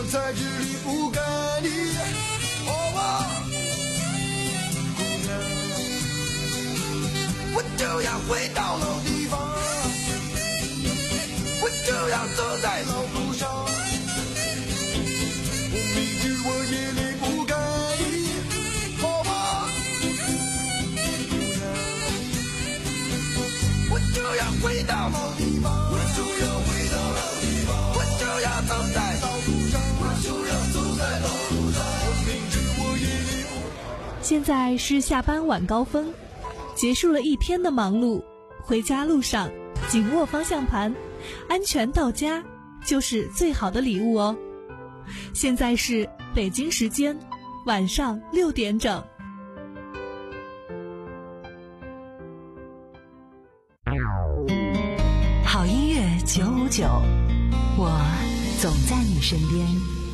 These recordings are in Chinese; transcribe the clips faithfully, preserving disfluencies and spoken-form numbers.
我才知离不开你。哦啊，姑娘，我就要回到老地方，我就要走在老路上。我明知我也离不开你。好吧，姑娘，我就要回到老地方，我就要回到老地方，我就要走在老路上，我就要走在老路上。我明知我也离不开。 现在是下班晚高峰，结束了一天的忙碌，回家路上紧握方向盘，安全到家就是最好的礼物哦。现在是北京时间晚上六点整。 好音乐九五九，我总在你身边。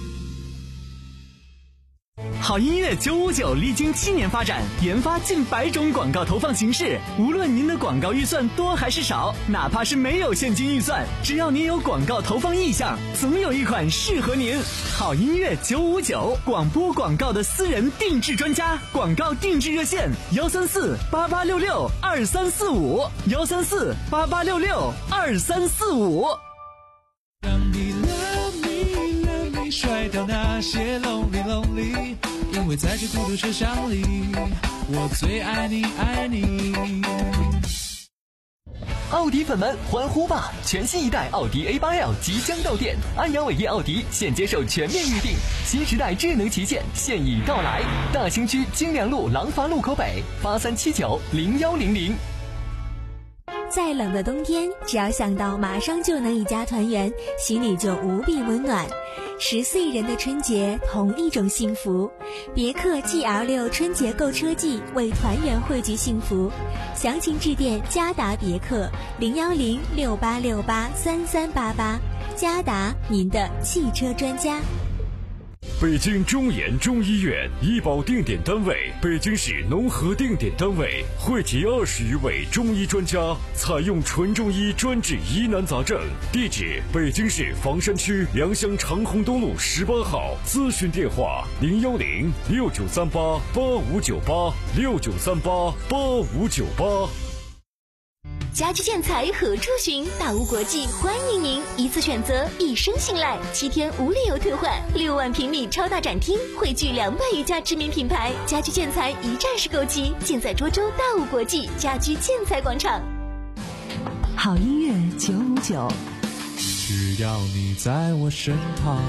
好音乐九五九历经七年发展，研发近百种广告投放形式。无论您的广告预算多还是少，哪怕是没有现金预算，只要您有广告投放意向，总有一款适合您。好音乐九五九，广播广告的私人定制专家，广告定制热线：幺三四八八六六二三四五，幺三四八八六六二三四五。 让你 love me love me 甩掉那些 lonely lonely， 因为在这孤独车厢里，我最爱你爱你。 奥迪粉们欢呼吧！全新一代奥迪 A 八 L 即将到店，安阳伟业奥迪现接受全面预定，新时代智能旗舰现已到来。大兴区金良路廊坊路口北，八三七九零幺零零。 再冷的冬天，只要想到马上就能一家团圆，心里就无比温暖。十岁人的春节，同一种幸福。别克 G L 六 春节购车季，为团圆汇聚幸福。详情致电嘉达别克零幺零六八六八三三八八，嘉达，您的汽车专家。 北京中研中医院医保定点单位，北京市农合定点单位，汇集二十余位中医专家，采用纯中医专治疑难杂症。地址：北京市房山区良乡长虹东路十八号。咨询电话：零幺零六九三八八五九八六九三八八五九八。 家居建材何处寻？大屋国际欢迎您，一次选择，一生信赖，七天无理由退换，六万平米超大展厅，汇聚两百余家知名品牌，家居建材一站式购齐，尽在涿州大屋国际家居建材广场。 好音乐九五九， 只要你在我身旁。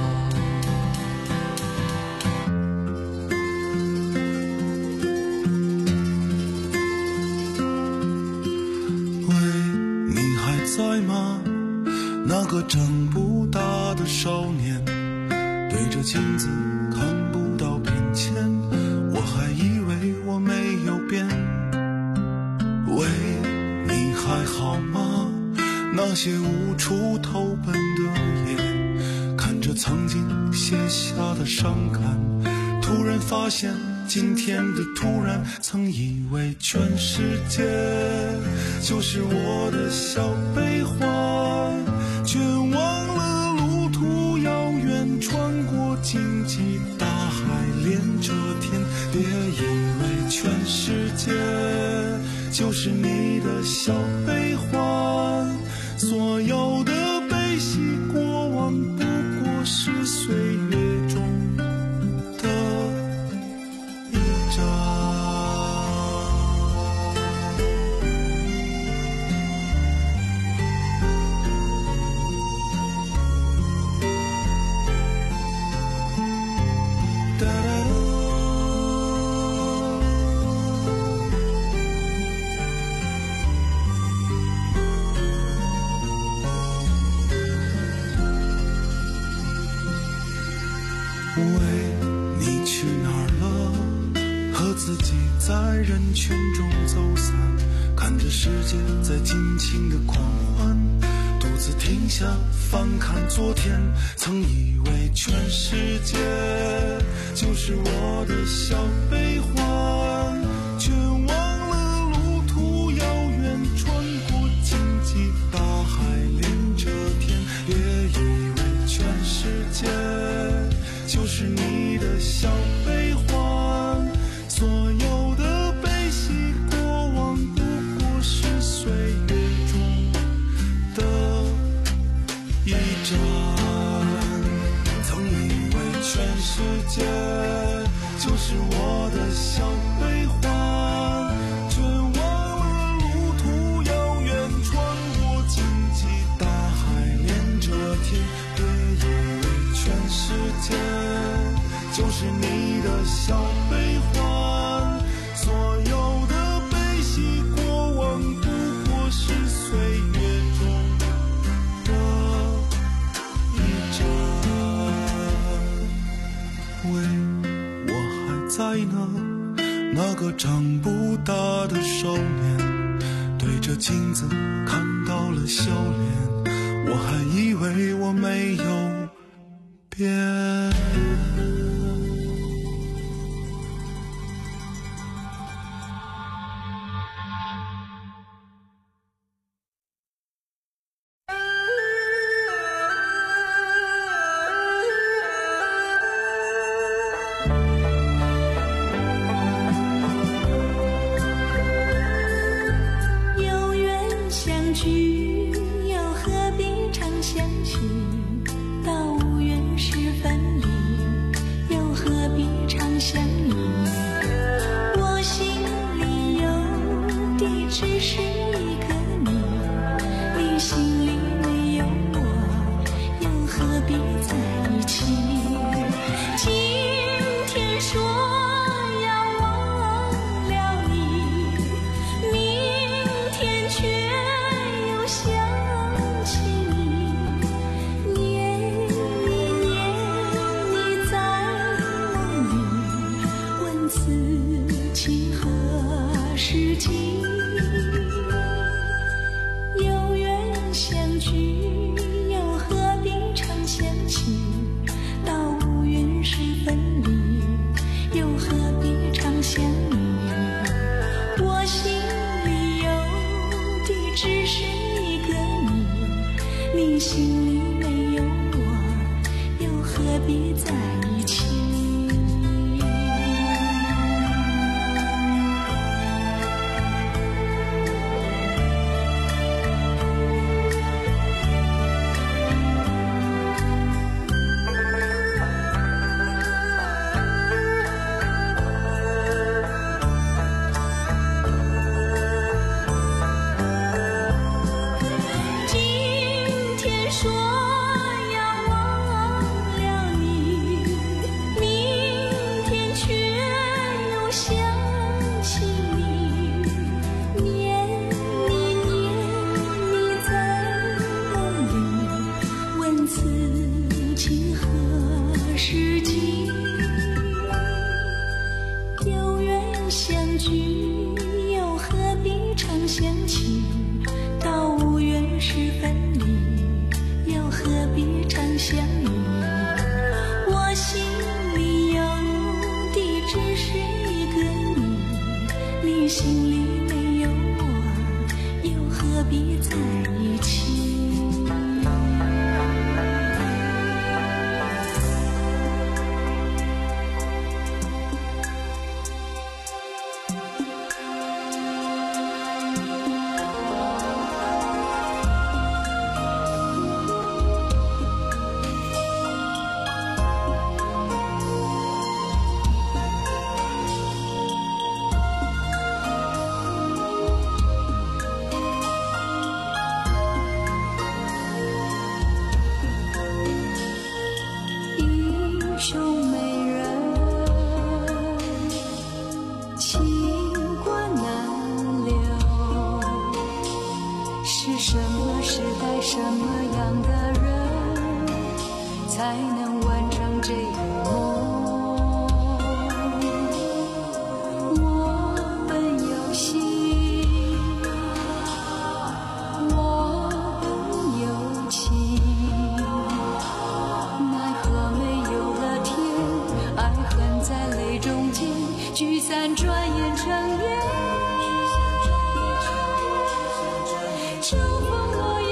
在吗？那个长不大的少年，对着镜子看不到变迁，我还以为我没有变。喂，你还好吗？那些无处投奔的夜，看着曾经写下的伤感，突然发现今天的突然，曾以为全世界就是我的小悲欢，却忘了路途遥远，穿过荆棘大海，连着天。别以为全世界就是你的小悲欢，所有的悲喜过往不过是岁月中的一张。在人群中走散，看着世界在尽情的狂欢，独自停下翻看昨天，曾以为全世界就是我的小悲欢，却忘了路途遥远，穿过荆棘大海，连着天。别以为全世界就是你的小悲欢，所有的悲喜过往不过是岁月中的一站。曾以为全世界就是我的小悲欢，却忘了路途遥远，穿过荆棘大海，连着天。别以为全世界就是你的小悲欢，所有的悲喜过往不过是岁月中的一站。喂，我还在呢，那个长不大的少年，对着镜子看到了笑脸，我还以为我没有变。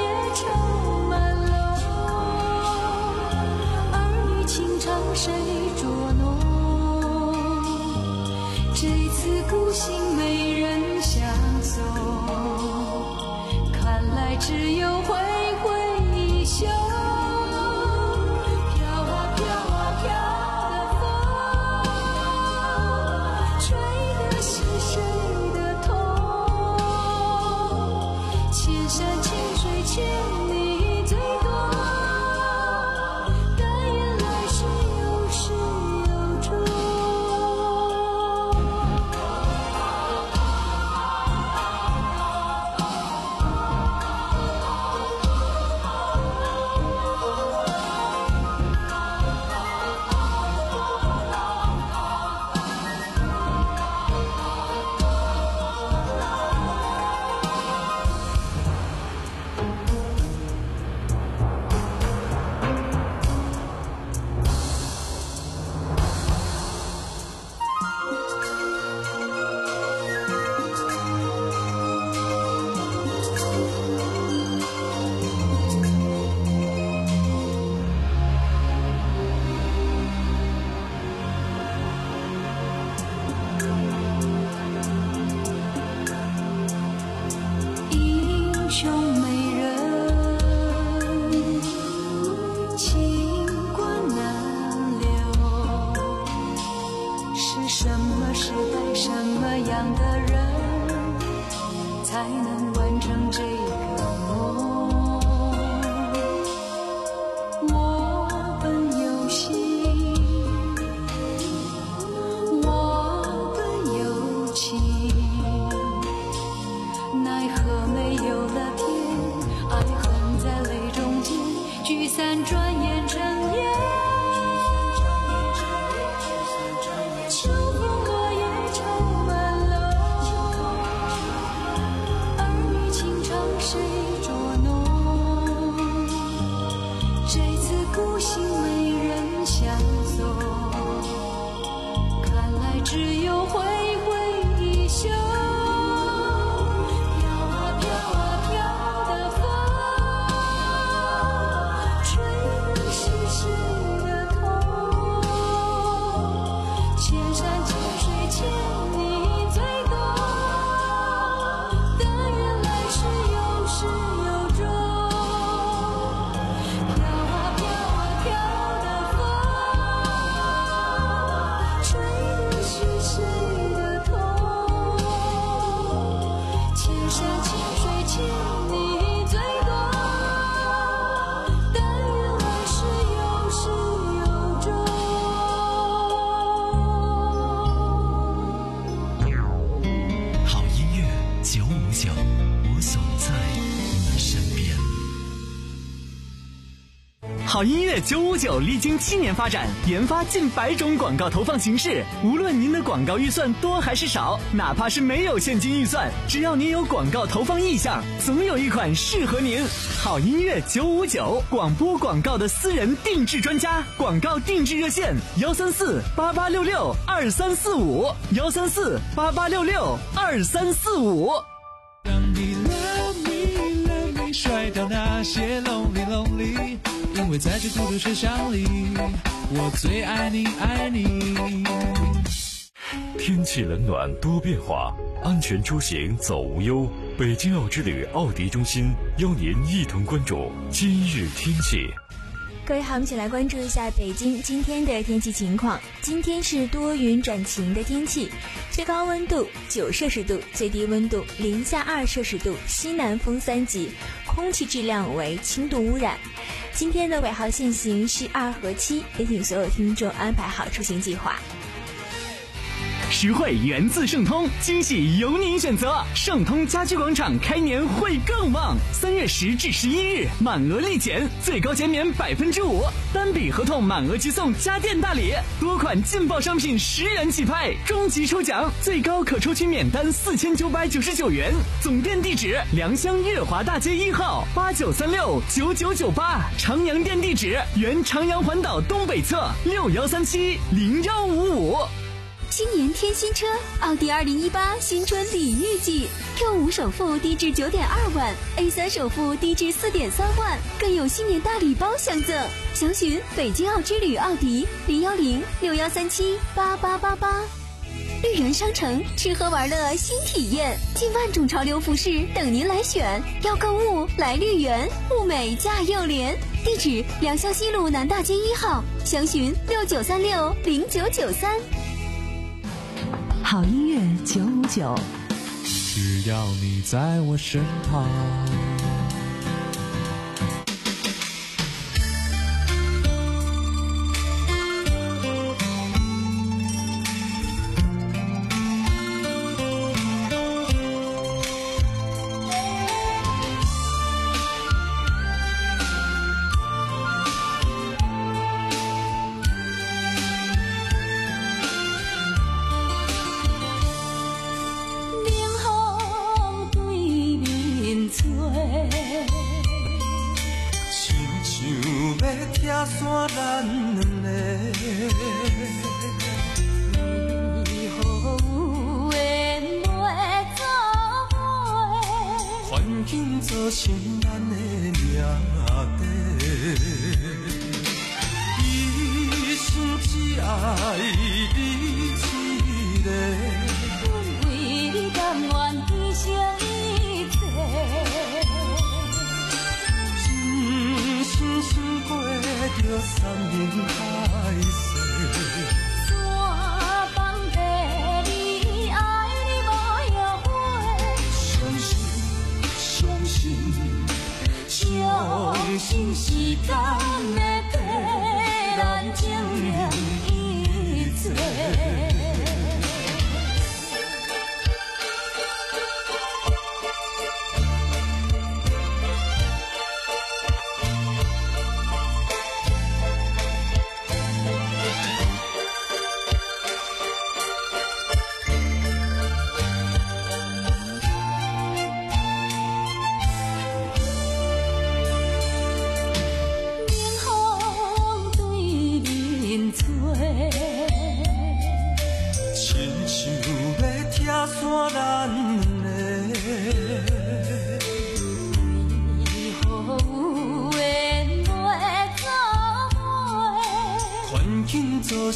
谁散，转眼成烟。秋风落叶长满楼，儿女情长谁捉弄？这次孤行没人相送，看来只有挥挥衣袖。 好音乐九五九历经七年发展，研发近百种广告投放形式。无论您的广告预算多还是少，哪怕是没有现金预算，只要您有广告投放意向，总有一款适合您。好音乐九五九，广播广告的私人定制专家，广告定制热线幺三四八八六六二三四五幺三四八八六六二三四五。 让你 love me love me 甩掉那些 lonely lonely， 因为在这孤独车厢里，我最爱你爱你。 天气冷暖多变化，安全出行走无忧。北京奥之旅奥迪中心邀您一同关注今日天气。 各位好，我们一起来关注一下北京今天的天气情况。今天是多云转晴的天气，最高温度九摄氏度，最低温度零下二摄氏度，西南风三级，空气质量为轻度污染。今天的尾号限行是二和七，也请所有听众安排好出行计划。 实惠源自盛通，惊喜由您选择。盛通家居广场开年会更旺，三月十至十一日满额立减，最高减免百分之五，单笔合同满额即送家电大礼，多款劲爆商品十元起拍，终极抽奖最高可抽取免单四千九百九十九元。总店地址：良乡月华大街一号八九三六九九九八，长阳店地址：原长阳环岛东北侧六幺三七零幺五五。 新年添新车，奥迪二零一八新春礼遇季 ，Q 五首付低至九点二万 ，A 三首付低至四点三万，更有新年大礼包相赠。详询北京奥之旅奥迪零幺零六幺三七八八八八。绿园商城吃喝玩乐新体验，近万种潮流服饰等您来选。要购物来绿园，物美价又廉。地址：良乡西路南大街一号，详询六九三六零九九三。 好音乐九五九， 只要你在我身旁。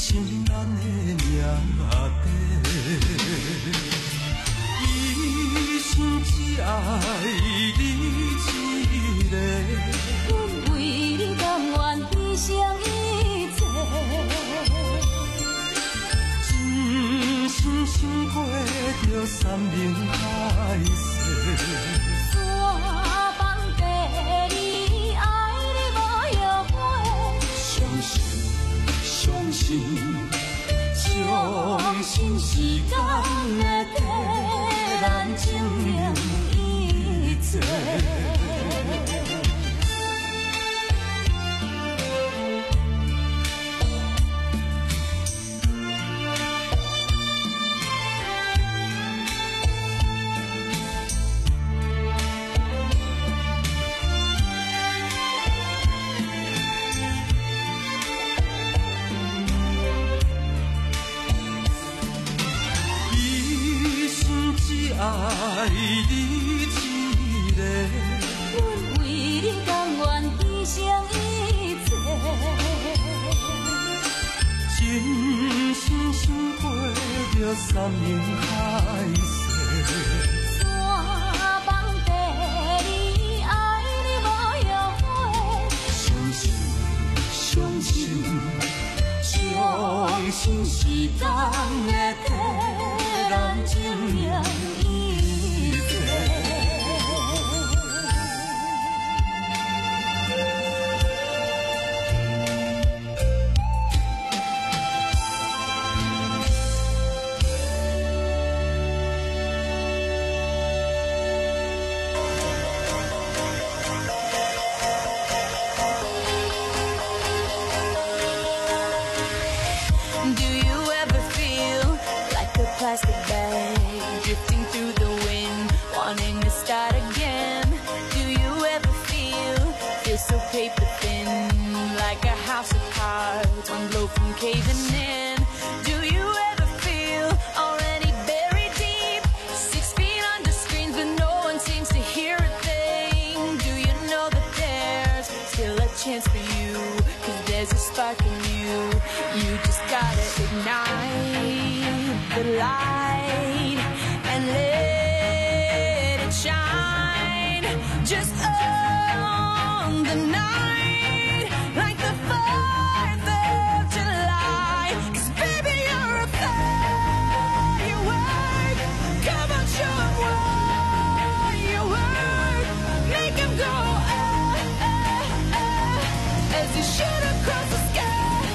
心咱的命底，一生只爱你一个。 阮为你甘愿牺牲一切， 真心心过着山盟海誓。 山崩地离，爱你无后悔。 相信，相信，相信时间会替咱证明一切。爱你一个， 阮为你甘愿牺牲一切， 真心心过着山盟海誓。 山崩地离，爱你无后悔。 相信，相信，相信时间会替咱证明。 Plastic bag drifting through the wind, wanting to start again. Do you ever feel, feel so paper thin, like a house of cards, one blow from caving in? Do you ever feel already buried deep, six feet under screens but no one seems to hear a thing? Do you know that there's still a chance for you, cause there's a spark in you, you just gotta ignite the light and let it shine just on the night like the fourth of July. 'Cause baby you're a firework, come on show 'em what you work, make 'em go ah, ah, ah, as you shoot across the sky.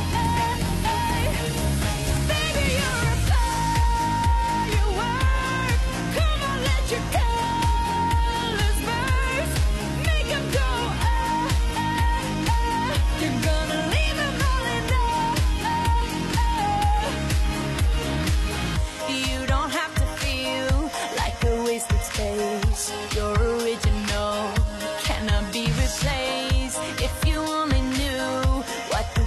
You're original, cannot be replaced. If you only knew what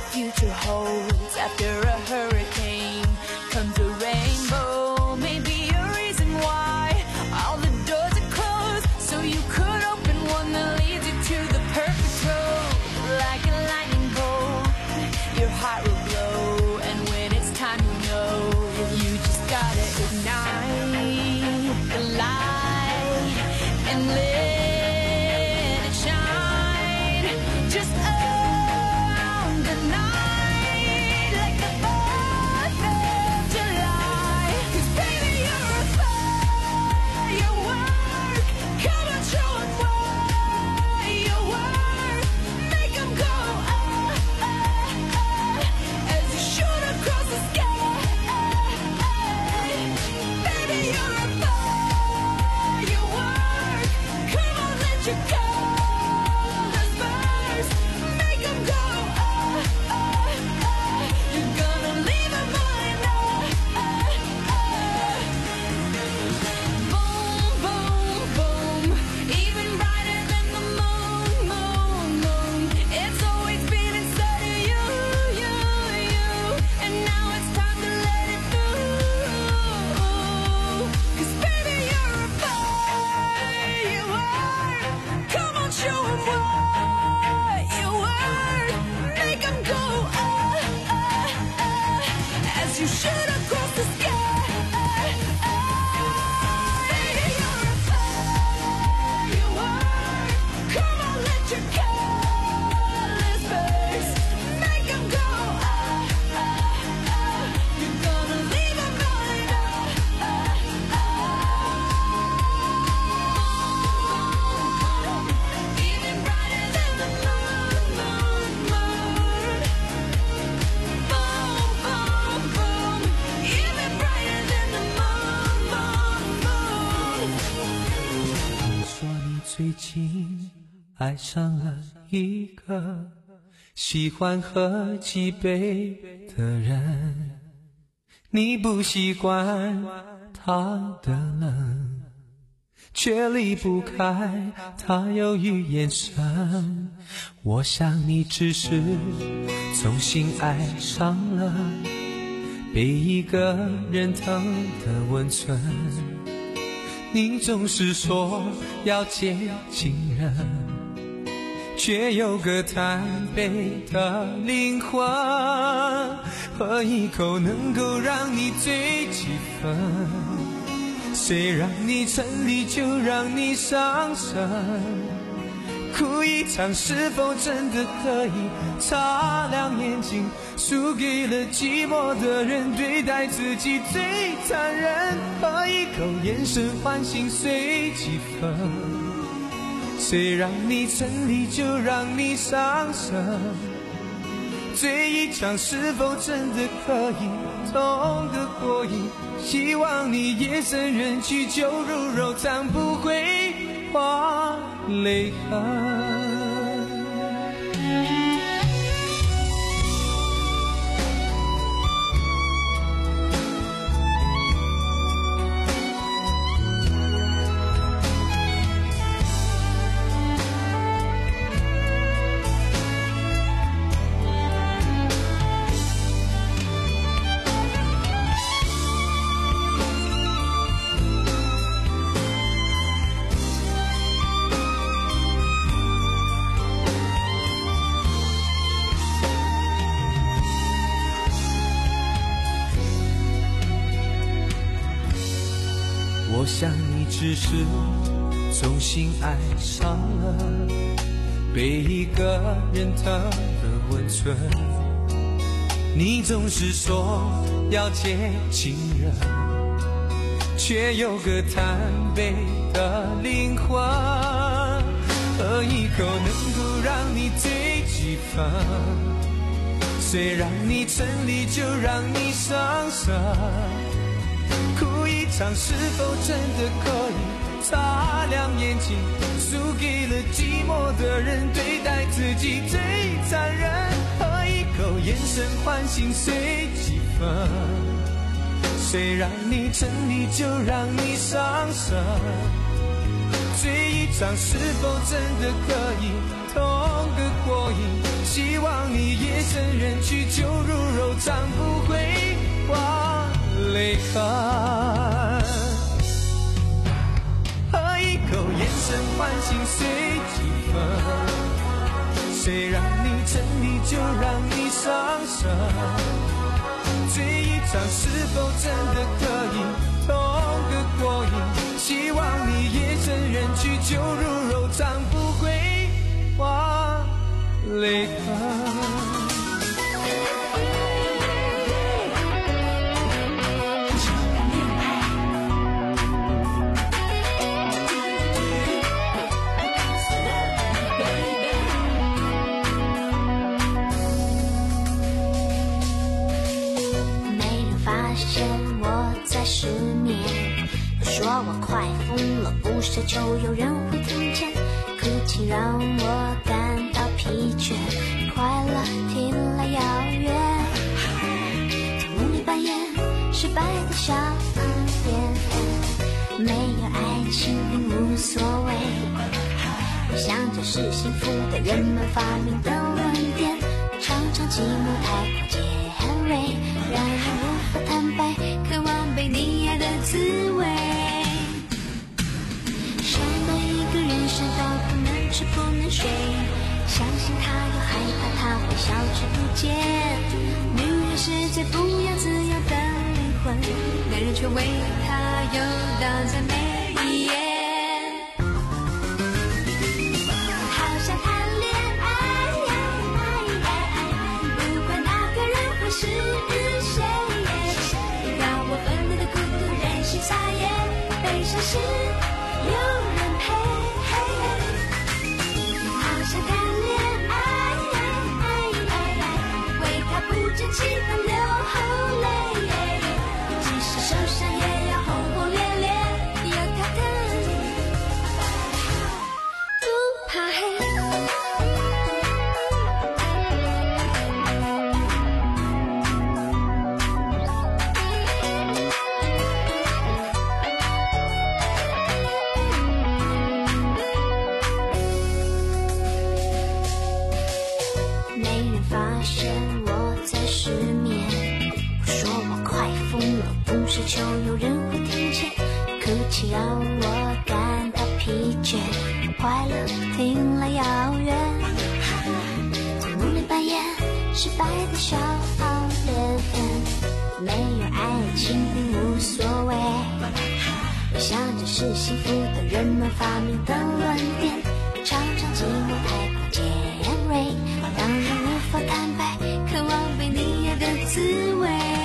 爱上了一个喜欢喝几杯的人，你不习惯他的冷，却离不开他忧郁眼神。我想你只是重新爱上了被一个人疼的温存，你总是说要接近人，却有个贪杯的灵魂，喝一口能够让你醉几分，谁让你沉溺就让你伤神，哭一场是否真的可以擦亮眼睛，输给了寂寞的人，对待自己最残忍，喝一口眼神唤醒碎几分，谁让你沉溺就让你伤神，醉一场是否真的可以痛得过瘾，希望你夜深人静酒入肉肠不会花泪痕。我想你只是重新爱上了被一个人疼的温存，你总是说要接近人，却有个贪杯的灵魂，喝一口能够让你醉几分，谁让你沉溺就让你伤神，哭一场是否真的可以擦亮眼睛，输给了寂寞的人，对待自己最残忍，喝一口眼神唤醒碎几分，谁让你沉溺就让你伤神，醉一场是否真的可以痛得过瘾，希望你夜深人静酒入肉肠不会花泪痕，喝一口眼神唤醒碎几分，谁让你沉溺就让你伤神，醉一场是否真的可以痛得过瘾，希望你夜深人静酒入肉肠不会花泪痕。失眠，说我快疯了，不奢求有人会听见，哭泣让我感到疲倦，快乐听来遥远，梦里扮演失败的小演员，没有爱情并无所谓，想着是幸福的人们发明的论点，常常寂寞太过尖锐，让人无法坦白，渴望被你爱的滋味，伤到一个人伤到不能吃不能睡，相信他又害怕他会消失不见，女人是最不要自由的灵魂，男人却为她游荡在每一夜，好想谈恋爱，不管那个人会是谁，让我愤怒的孤独任性撒野，悲伤时有人陪，好想谈恋爱，为他不争气的流后泪，即使受伤也要轰轰烈烈，有他疼发现我在失眠，不说我快疯了，不奢求有人会听见，哭泣让我感到疲倦，快乐听来遥远，在梦里扮演失败的小恋人，没有爱情并无所谓，我想这是幸福的人们发明的论点，常常寂寞太过尖锐，让人无法坦白渴望被你爱的滋味，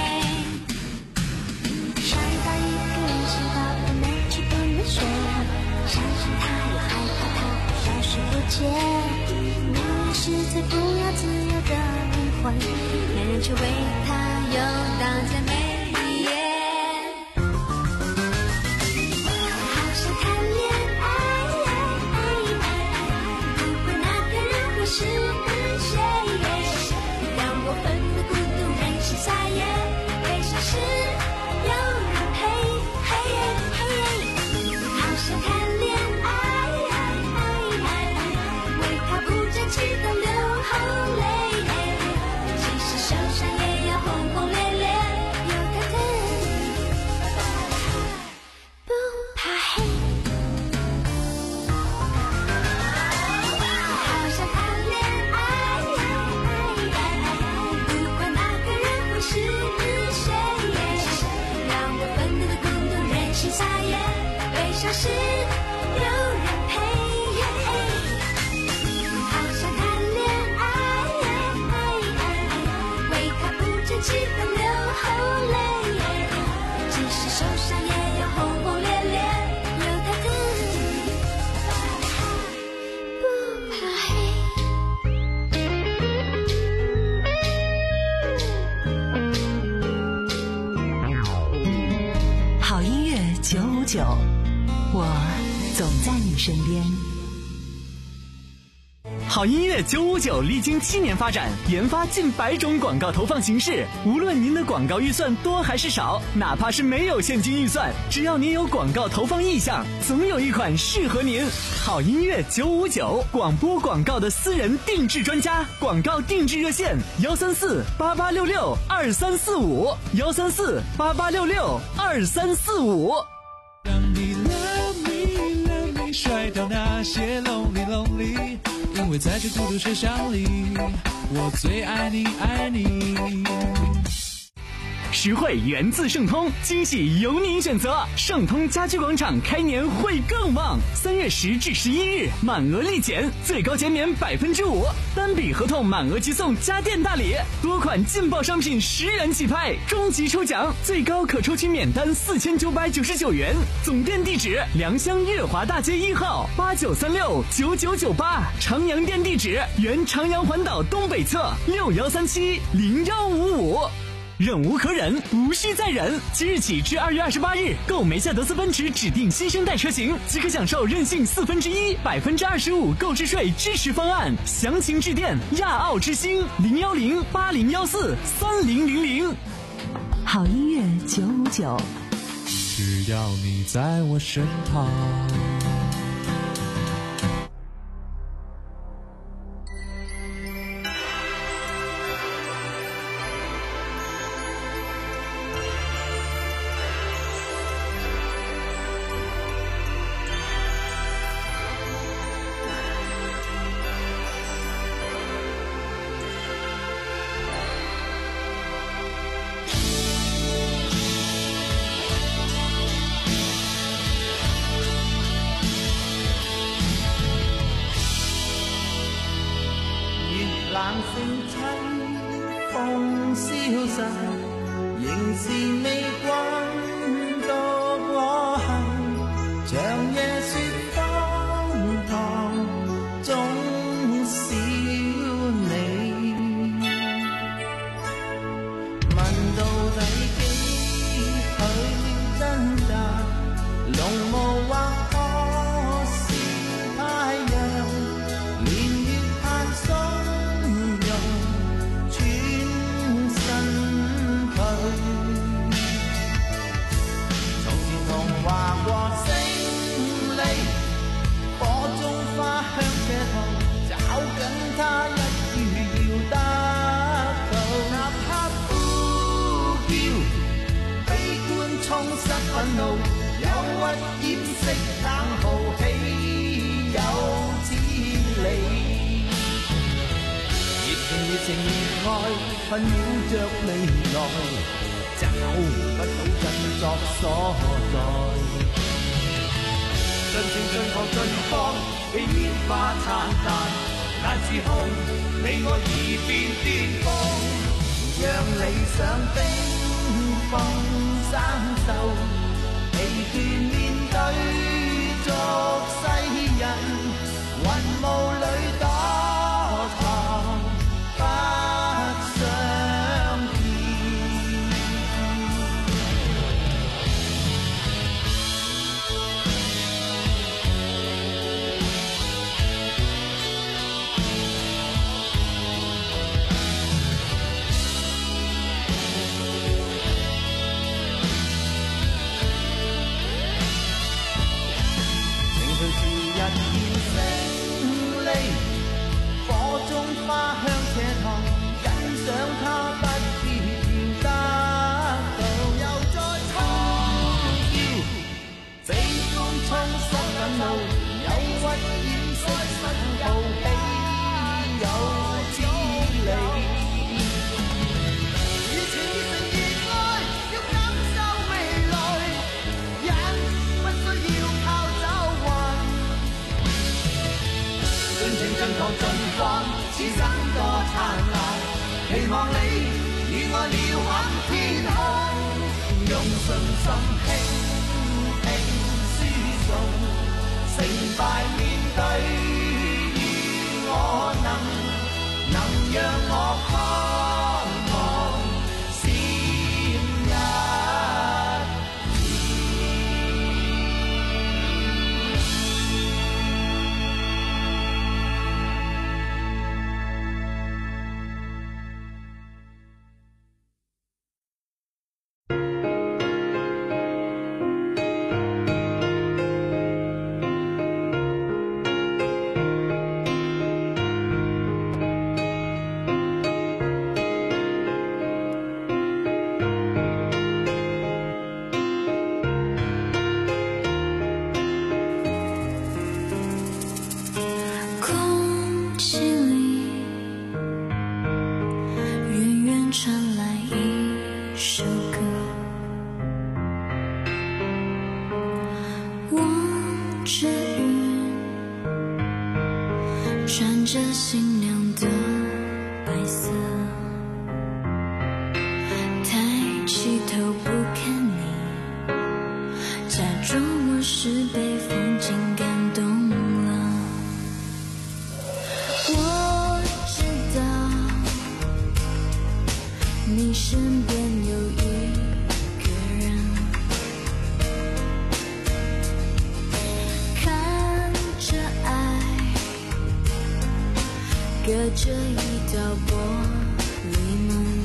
想到一个人想到的没去不能睡，相信他又害怕他会消失不见，你也是最不要自由的灵魂，恋人却为他游荡在每一夜，好想谈恋爱，不管那个人会是谁，让我奋不顾身任性撒野，微笑时有人陪，好想谈恋爱，为他不争气的流后泪，即使受伤也要轰轰烈烈，有他的不怕黑，好想谈恋爱，不管那个人会是谁，让我奋斗的孤独任性撒野，微笑时有人陪，好想谈恋爱，为他不争气的流后泪，即使受伤也要轰轰烈烈，有他的不怕黑。 好音乐九五九，我总在你身边。 好音乐九五九历经七年发展，研发近百种广告投放形式。无论您的广告预算多还是少，哪怕是没有现金预算，只要您有广告投放意向，总有一款适合您。好音乐九五九，广播广告的私人定制专家，广告定制热线：幺三四八八六六二三四五，幺三四八八六六二三四五。 让你 love me love me 甩掉那些 lonely lonely， 因为在这孤独车厢里，我最爱你爱你。 实惠源自盛通，惊喜由您选择。盛通家居广场开年会更旺，三月十至十一日满额立减，最高减免百分之五，单笔合同满额即送家电大礼，多款劲爆商品十元起拍，终极抽奖最高可抽取免单四千九百九十九元。总店地址：良乡悦华大街一号八九三六九九九八，长阳店地址：原长阳环岛东北侧六幺三七零幺五五。忍无可忍，无需再忍。即日起至二月二十八日，购梅赛德斯奔驰指定新生代车型，即可享受任性四分之一、百分之二十五购置税支持方案。详情致电亚奥之星零幺零八零幺四三零零零。 好音乐九五九， 只要你在我身旁。 冷星凄風消逝，仍是未滾到過去，長夜雪荒唐，總少你。問到底幾許真假，濃霧或可是太陽，年月盼索。 掩饰冷豪氣有千里。熱情熱情熱愛困擾着未來，找不到振作所在。盡情盡狂盡放，被煙花燦爛，但時空你我已變巔峰，讓理想冰封生鏽，疲倦面對俗世人，雲霧裏躲藏不相見。火中花香斜堂，欣賞它不必要得到，又再衝跳，被風沖濕緊路，憂鬱掩飾身後氣有千里。熱情熱情熱愛，要感受未來，人不需要靠走運。盡情盡狂盡放，此生多燦爛，期望你與我鳥瞰天空，用信心輕輕輸送，成敗面對，願我能能讓我渴望閃一隔着一道玻璃门，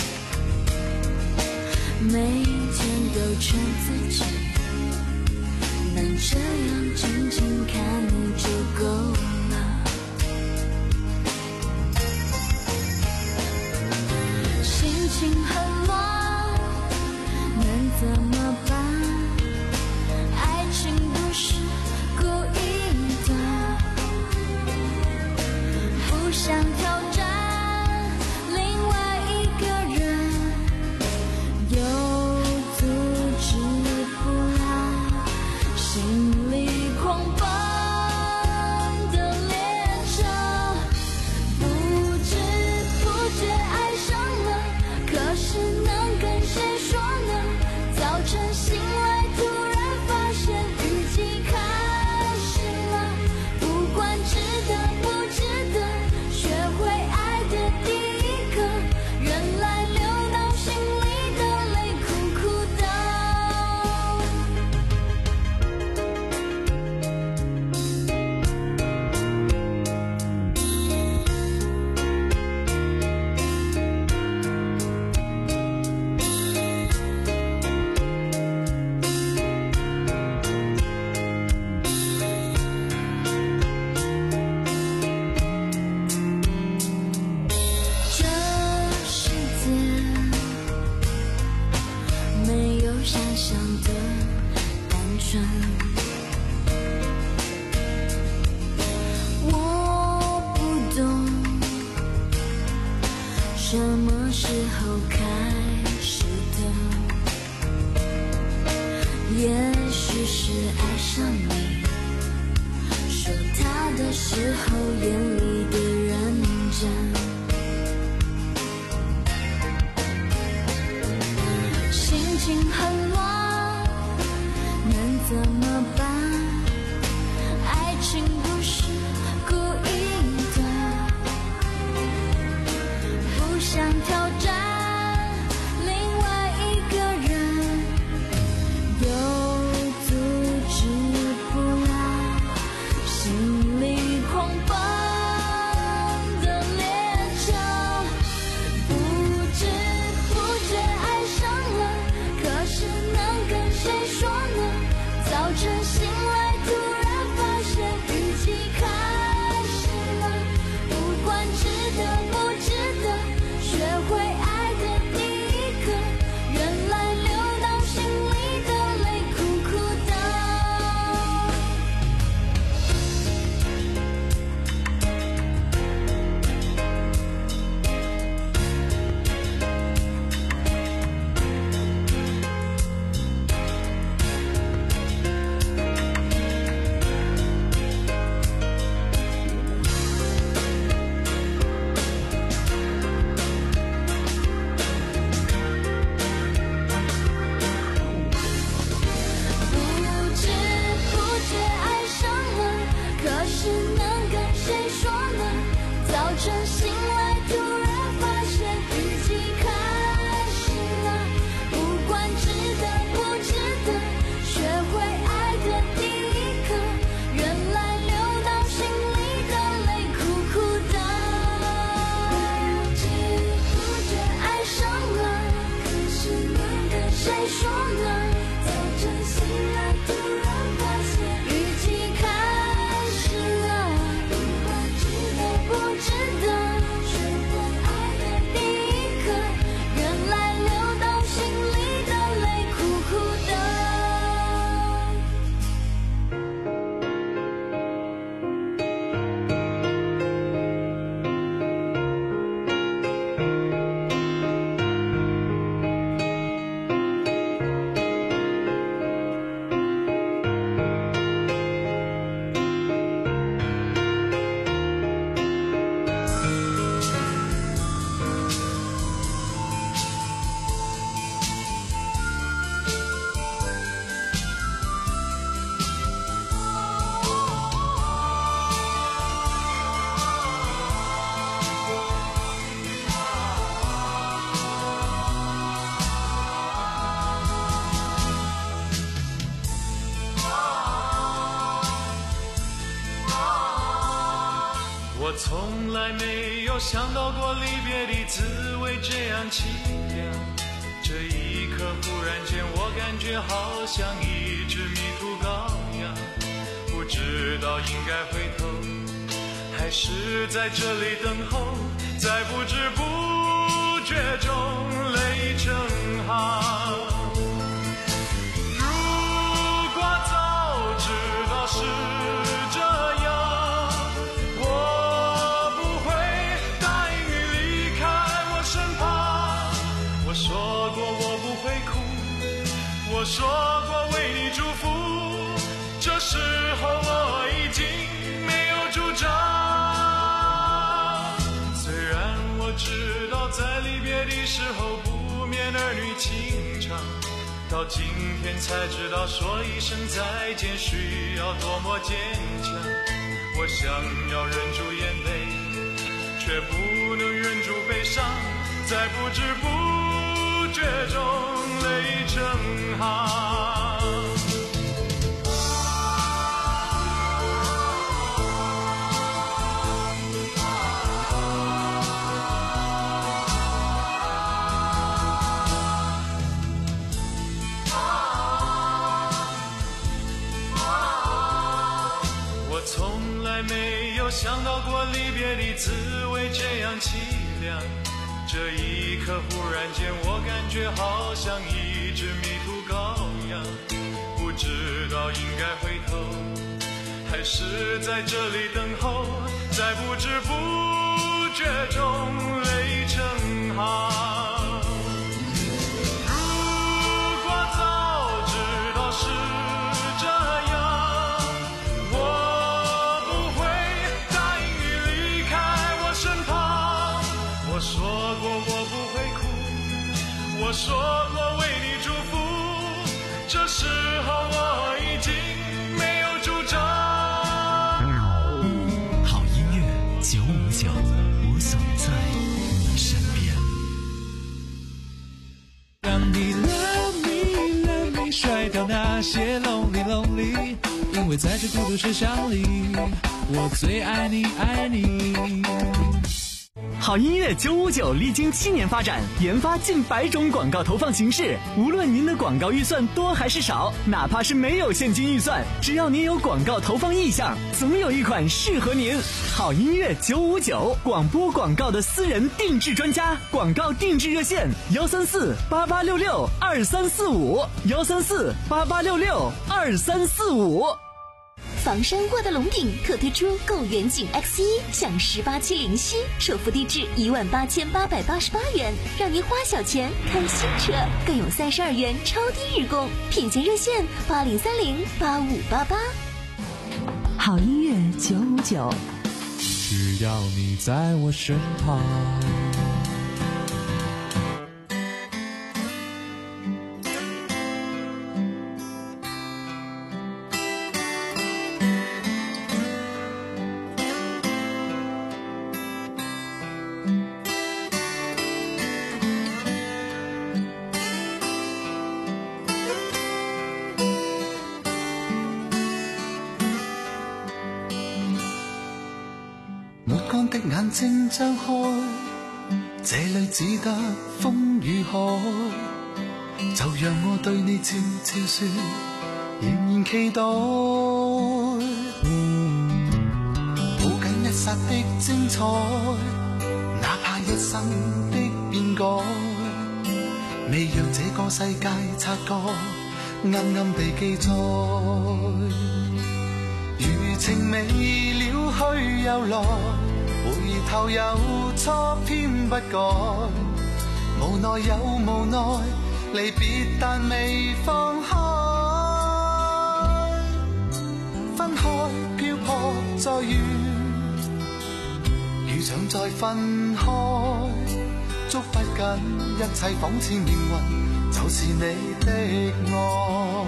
每天都劝自己能这样静静看你就够了。心情很乱，能怎么办？爱情不是故意的，不想挑战另外一个人，又阻止不什么时候开始的？也许是爱上你，说他的时候眼里的认真。心情很乱，能怎么办？爱情不是故意的，不想挑战另外一个人，又阻止不了心里狂奔的列车，不知不觉爱上了，可是能跟谁说呢？早晨醒来突然发现雨季开始了，不管值得不值得，学会爱的第一课，原来流到心里的泪苦苦的。不知不觉爱上了，可是能跟谁说呢？早晨醒来突然发现雨季开始了，不管值得不值得，学会爱的第一课，原来流到心里的泪苦苦的。不知不觉爱上了，可是能跟谁说呢？早晨醒来突然发现雨季开始了，不管值得不值得，学会爱的第一课，原来流到心里的泪苦苦的。 我从来没有想到过离别的滋味这样凄凉，这一刻忽然间我感觉好像一只迷途羔羊，不知道应该回头还是在这里等候，在不知不觉中泪成行。如果早知道是这样，我不会答应你离开我身旁。我说过我不会哭，我说过为你祝福，这时候我已经没有主张。虽然我知道在离别的时候不免儿女情长，到今天才知道说一声再见需要多么坚强。我想要忍住眼泪，却不能忍住悲伤，在不知不觉中泪成行。没有想到过离别的滋味这样凄凉，这一刻忽然间我感觉好像一只迷途羔羊，不知道应该回头还是在这里等候，在不知不觉中泪成说过为你祝福，这时候我已经没有主张。 好音乐九五九，我总在你身边。 让你 love me love me 甩掉那些 lonely lonely， 因为在这孤独车厢里，我最爱你爱你。 好音乐九五九历经七年发展，研发近百种广告投放形式。无论您的广告预算多还是少，哪怕是没有现金预算，只要您有广告投放意向，总有一款适合您。好音乐九五九，广播广告的私人定制专家，广告定制热线幺三四八八六六二三四五幺三四八八六六二三四五。 房山挂的龙顶特推出购远景 X 一，享十八期零息，首付低至一万八千八百八十八元，让您花小钱看新车，更有三十二元超低日供。品鉴热线八零三零八五八八。 好音乐九五九， 只要你在我身旁。 的眼睛張開，這裏只得風與海，就讓我對你悄悄說，仍然期待。抱緊一剎的精彩，哪怕一生的變改，未讓這個世界察覺，暗暗地記載。如情未了去又來，回頭又錯偏不改，無奈有無奈，離別但未放開，分開漂泊再遇，如像再分開，捉不緊一切仿似命運，就是你的愛。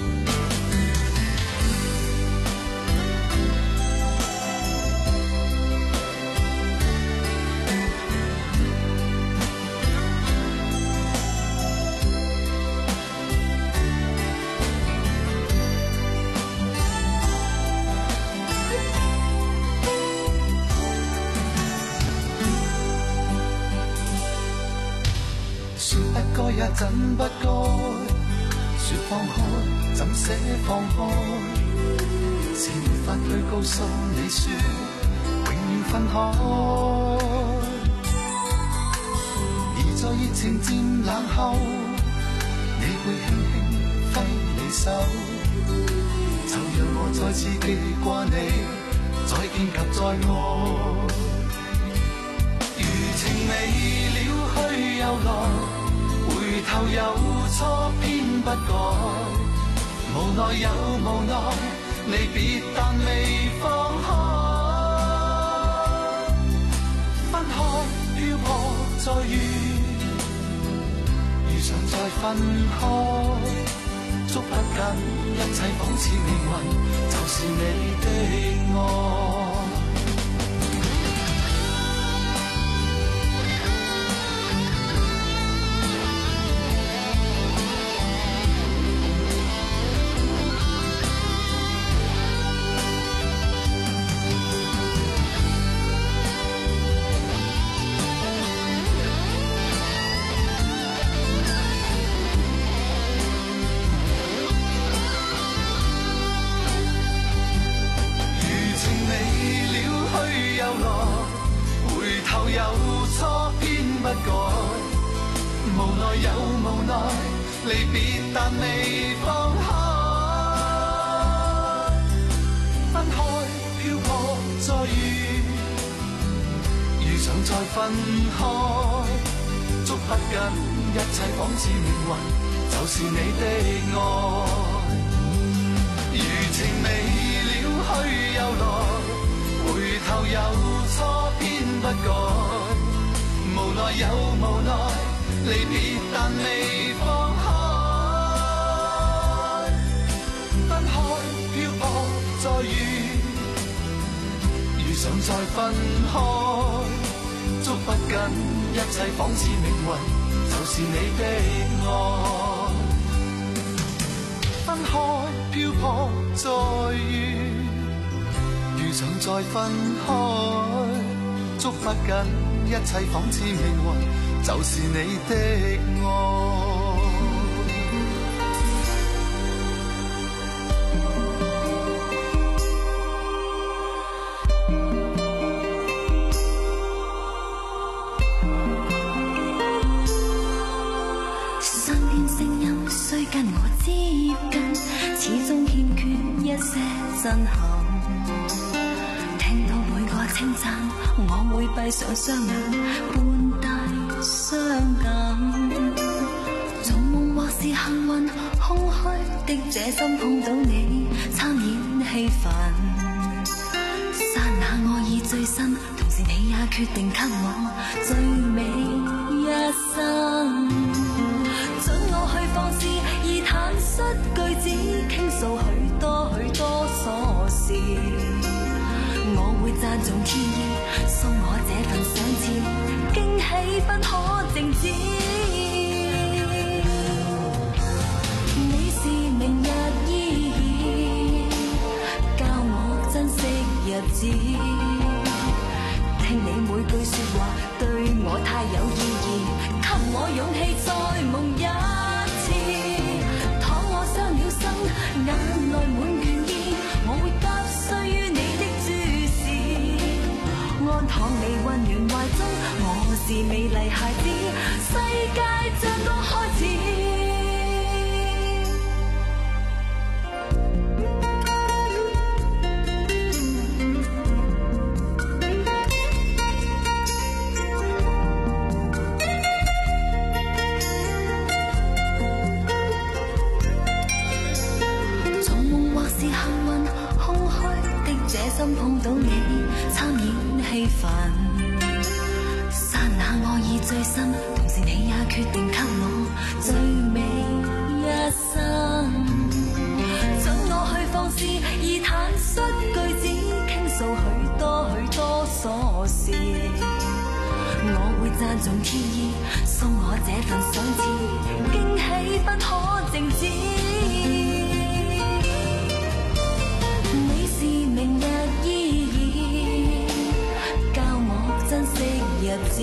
也怎不該說放開，怎捨放開，是沒法去告訴你說永遠分開，而在熱情漸冷後，你會輕輕揮你手，就讓我再次記掛你，再見及再愛。如情未了去又來，回頭又錯偏不改，無奈有無奈，離別但未放開，分開漂泊再遇，如常再分開，捉不緊一切仿似命運，就是你的愛。有錯偏不改，無奈有無奈，離別但未放開，分開漂泊再遇，如常再分開，捉不緊一切仿似命運，就是你的愛。如情未了去又來，回頭又錯偏不改，無奈有無奈，離別但但未放開。分開漂泊再遇，遇上再分開，捉不緊一切仿似命運，就是你的愛。分開漂泊再遇，遇上再分開，捉不緊一切仿似命運，就是你的愛。 身邊聲音雖跟我接近，始終欠缺一些震撼。聽到每個稱讚，我會閉上雙眼，半帶傷感。做夢或是幸運，空虛的這心碰到你，參演戲份。剎那愛意最深，同時你也決定給我最美一生。准我去放肆，而坦率句子傾訴許多許多瑣事。我會讚頌天意，送我這份賞賜，驚喜不可靜止。你是明日依然，教我珍惜日子。聽你每句說話對我太有意義，給我勇氣再夢一次。倘我傷了心，眼淚滿願意，我會急需於你的注視。安躺你溫暖懷中，我是美麗孩子，世界將剛開始。心碰到你，參演戲份。剎那愛意最深，同時你也決定給我最美一生。准我去放肆，而坦率句子傾訴許多許多瑣事。我會讚頌天意，送我這份賞賜，驚喜不可靜止。明日依然，教我珍惜日子。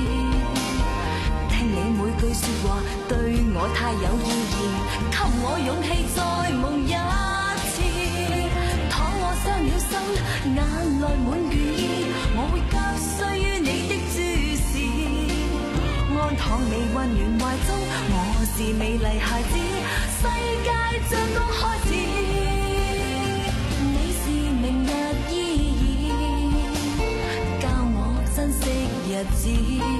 聽你每句說話對我太有意義，給我勇氣再夢一次。倘我傷了心，眼淚滿願意，我會急需於你的注視。安躺你溫暖懷中，我是美麗孩子，世界將剛開始。明日依然，教我珍惜日子。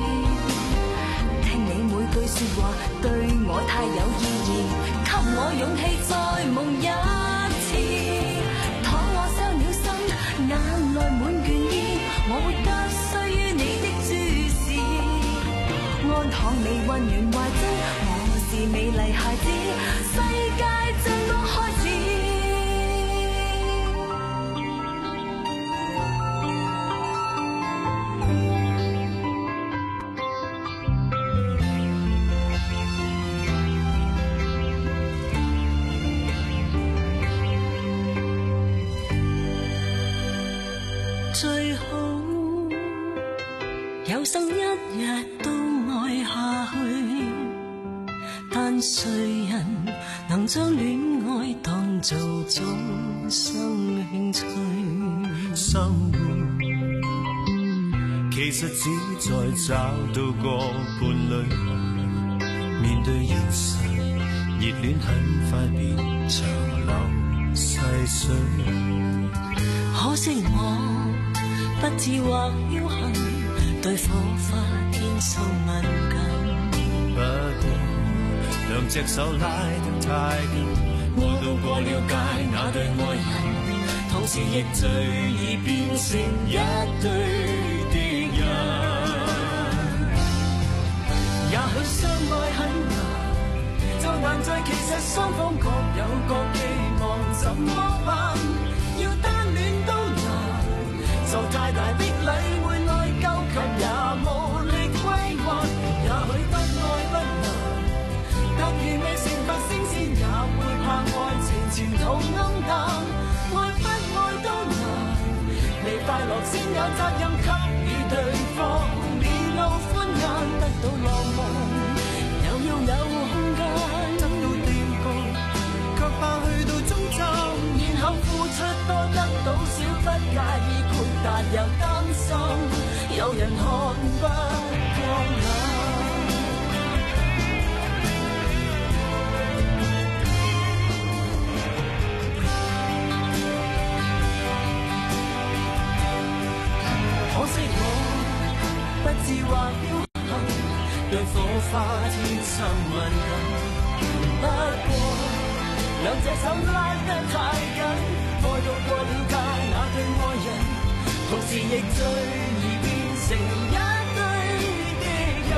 聽你每句說話對我太有意義，給我勇氣再夢一次。倘我傷了心，眼淚滿願意，我會急需於你的注視。安躺你溫暖懷中，我是美麗孩子，世界將剛開始。最好有生一日都愛下去，但誰人能將戀愛當做終生興趣？ 生活其實只在找到個伴侶，面對現實，熱戀很快變長流細水。 可惜我不智或僥倖，對火花天生敏感。 不過兩隻手拉得太緊，我渡過了界那對愛人，同時亦最易變成一對敵人。也許相愛很難，就難在其實雙方各有各寄望，怎麼辦？要單戀都難，受太大的禮會內疚，卻也無力歸還。也許不愛不難，但如未成佛升仙，也會怕愛情前途暗淡。愛不愛都難，未快樂先有責任給予對方，面露歡顏，得到浪漫，又要有空間，得到定局，卻怕去到終站，然後付出多得到少，不介意豁達又擔心，有人看不過眼。可惜我不自話僥倖，對火花天生敏感。不過兩隻手拉得太緊，愛到過了界那對愛人，同時亦最易變成一對敵人。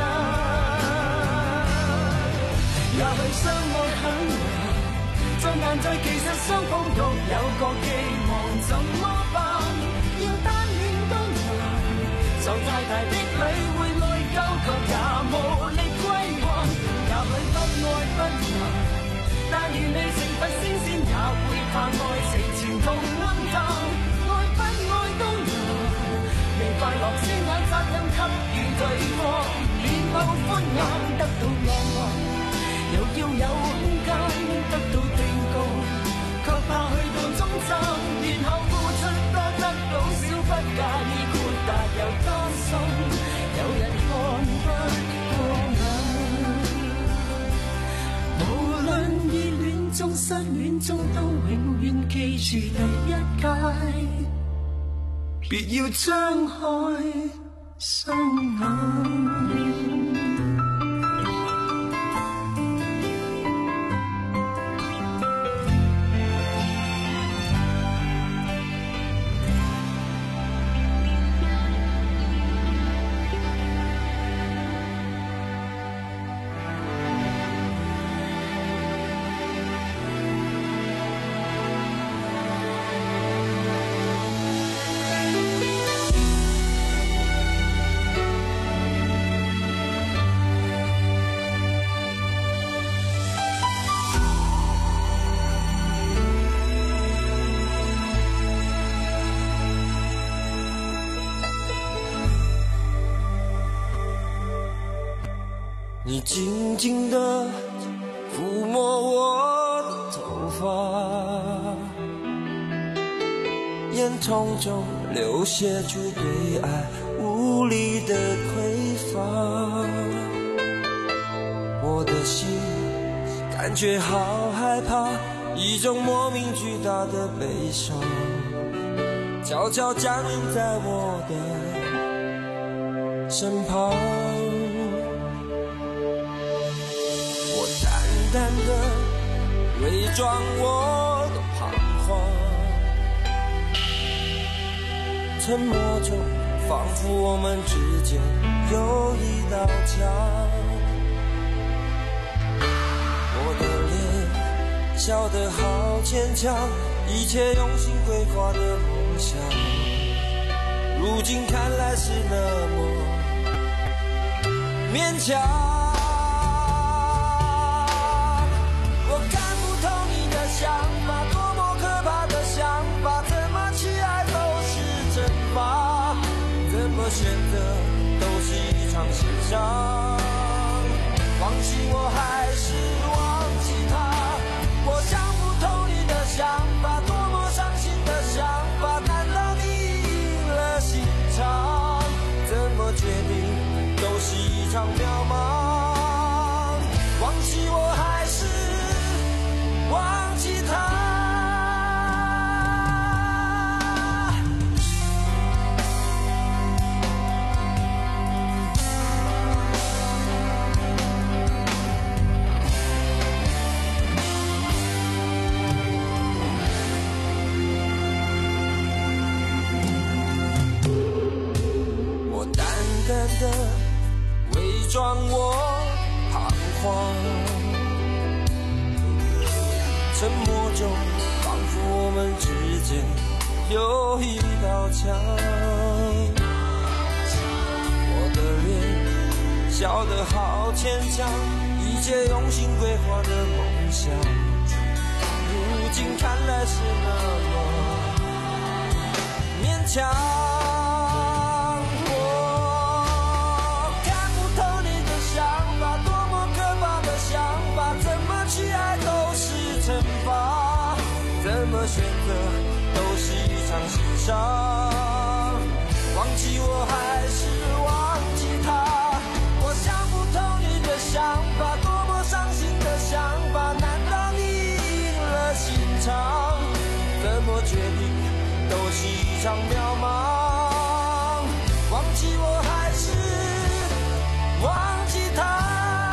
也許相愛很難，就難在其實雙方各有各寄望，怎麼辦？要單戀都難，受太大的禮會內疚，卻也無力歸還。也許不愛不難，但願未成佛升仙，也會怕愛情前途暗淡。愛不愛都難，未快樂先有責任給予對方，面露歡顏，得到浪漫，又要有空間，得到定局，卻怕去到終站，然後付出多得到少，不介意豁達又擔心，有人看不過眼。無論熱戀中失戀中，都永遠記住第一屆，別要張開雙眼。 你紧紧地抚摸我的头发，眼瞳中流泻出对爱无力的匮乏，我的心感觉好害怕，一种莫名巨大的悲伤悄悄降临在我的身旁。淡淡的伪装我的彷徨，沉默中仿佛我们之间有一道墙，我的脸笑得好牵强，一切用心规划的梦想，如今看来是那么勉强。想法多么可怕的想法，怎么去爱都是惩罚，怎么选择都是一场心伤。放弃我还是忘记他，我想不透你的想法，多么伤心的想法，难道你赢了心肠？怎么决定都是一场渺茫，放弃我还是忘记他。 谎，沉默中仿佛我们之间有一道墙，我的脸笑得好牵强，一切用心规划的梦想，如今看来是那么勉强。怎么选择都是一场欣赏，忘记我还是忘记他，我想不透你的想法，多么伤心的想法，难道你赢了心肠？怎么决定都是一场渺茫，忘记我还是忘记他。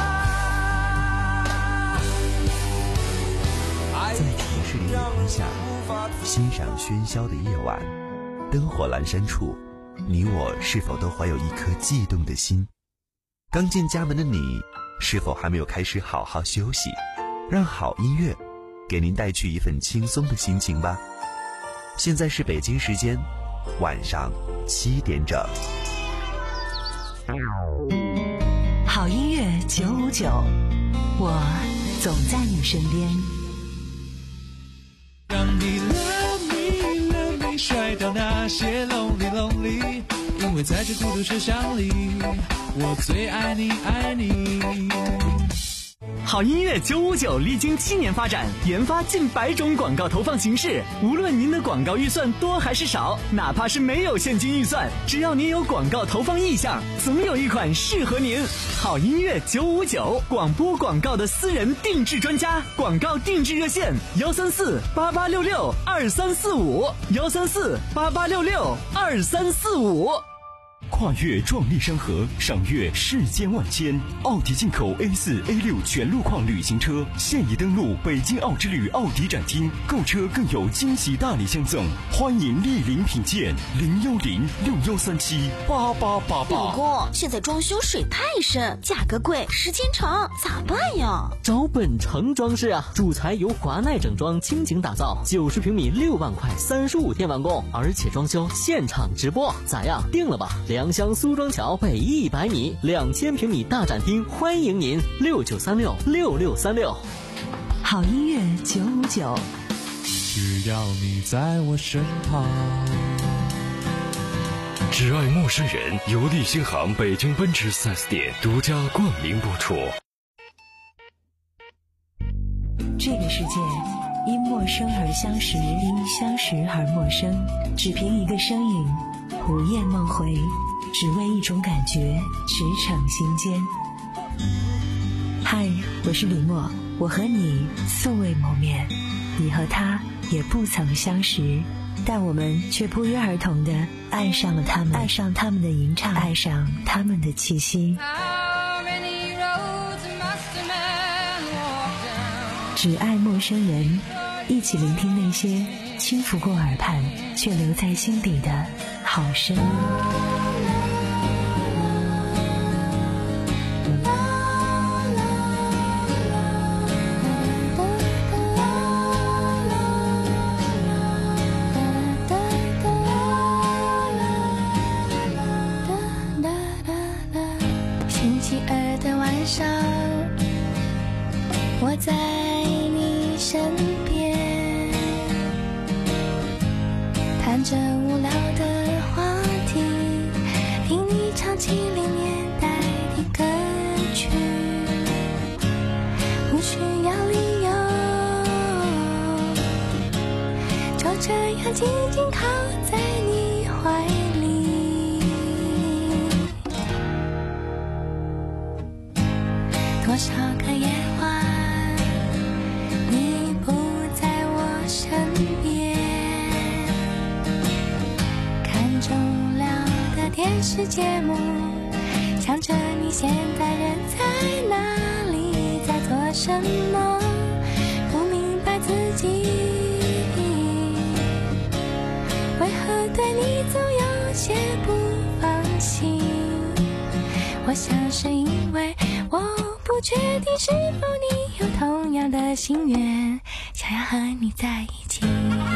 在城市里的灯下，欣赏喧嚣的夜晚，灯火阑珊处，你我是否都怀有一颗悸动的心？刚进家门的你，是否还没有开始好好休息？让好音乐给您带去一份轻松的心情吧。现在是北京时间晚上七点整。 好音乐九五九，我总在你身边。 让你 love me love me 甩掉那些 lonely lonely， 因为在这孤独车厢里，我最爱你爱你。 好音乐九五九历经七年发展，研发近百种广告投放形式。无论您的广告预算多还是少，哪怕是没有现金预算，只要您有广告投放意向，总有一款适合您。好音乐九五九，广播广告的私人定制专家，广告定制热线幺三四八八六六二三四五幺三四八八六六二三四五。 跨越壮丽山河，赏阅世间万千。奥迪进口 A 四 A 六 全路况旅行车现已登陆北京奥之旅奥迪展厅，购车更有惊喜大礼相赠，欢迎莅临品鉴。零幺零六幺三七八八八八。 老公，现在装修水太深，价格贵，时间长，咋办呀？ 找本城装饰啊，主材由华奈整装倾情打造，九十平米六万块，三十五天完工，而且装修现场直播，咋样？定了吧？良乡苏庄桥北一百米，两千平米大展厅，欢迎您六九三六六六三六。 好音乐九五九， 只要你在我身旁。 只爱陌生人，由利星行北京奔驰 四 S 店独家冠名播出。 这个世界因陌生而相识，因相识而陌生，只凭一个声音，午夜梦回，只为一种感觉，驰骋心间。嗨，我是李默，我和你素未谋面，你和他也不曾相识，但我们却不约而同地爱上了他们，爱上他们的吟唱，爱上他们的气息。只爱陌生人，一起聆听那些轻拂过耳畔却留在心底的好声音。 星期二的晚上，我在你身边，谈着无聊的话题，听你唱七零年代的歌曲，不需要理由，就这样静静靠在你怀里。多少个夜晚你不在我身边，看着无聊的电视节目，想着你现在人在哪里，在做什么，不明白自己为何对你总有些不放心。我想是因为我不确定是否你有同样的心愿，想要和你在一起。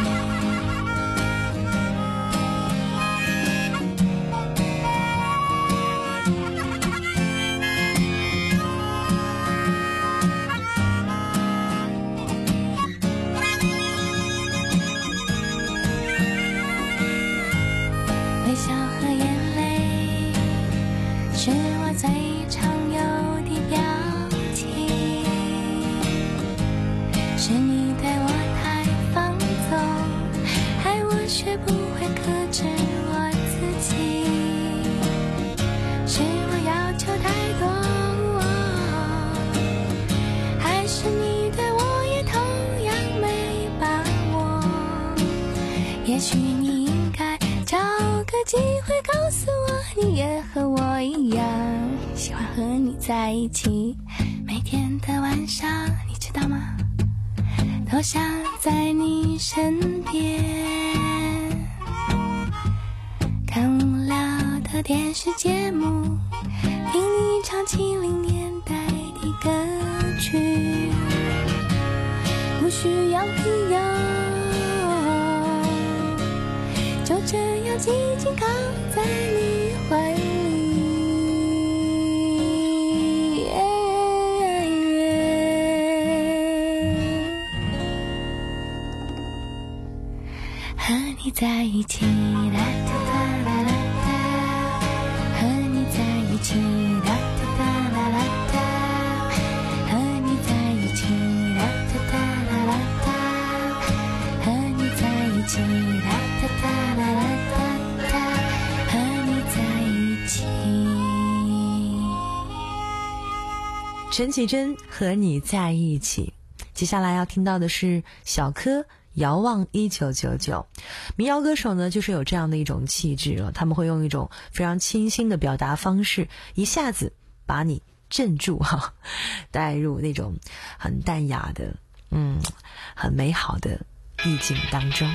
微笑和眼泪是我最常有的表情，是你对我太放纵，害我学不会克制我自己，是我要求太多，还是你对我也同样没把握？也许你应该找个机会告诉我，你也和我一样喜欢和你在一起。每天的晚上你知道吗，都想在你身边，看无聊的电视节目，听你唱七零年代的歌曲，不需要理由，就这样静静靠在你怀里，和你在一起，啦哒哒啦啦哒，和你在一起，啦哒哒啦啦哒，和你在一起，啦哒哒啦啦哒，和你在一起，啦哒哒啦啦哒，和你在一起。 陈绮贞和你在一起。接下来要听到的是小柯遥望一九九九。民谣歌手呢，就是有这样的一种气质了，他们会用一种非常清新的表达方式，一下子把你镇住哈，带入那种很淡雅的嗯很美好的意境当中。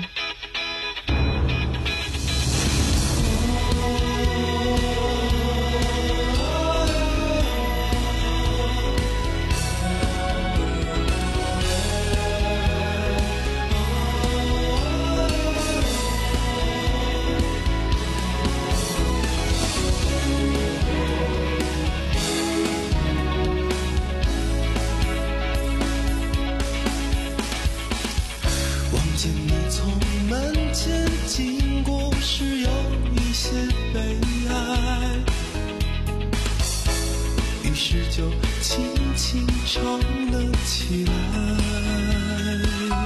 就轻轻唱了起来，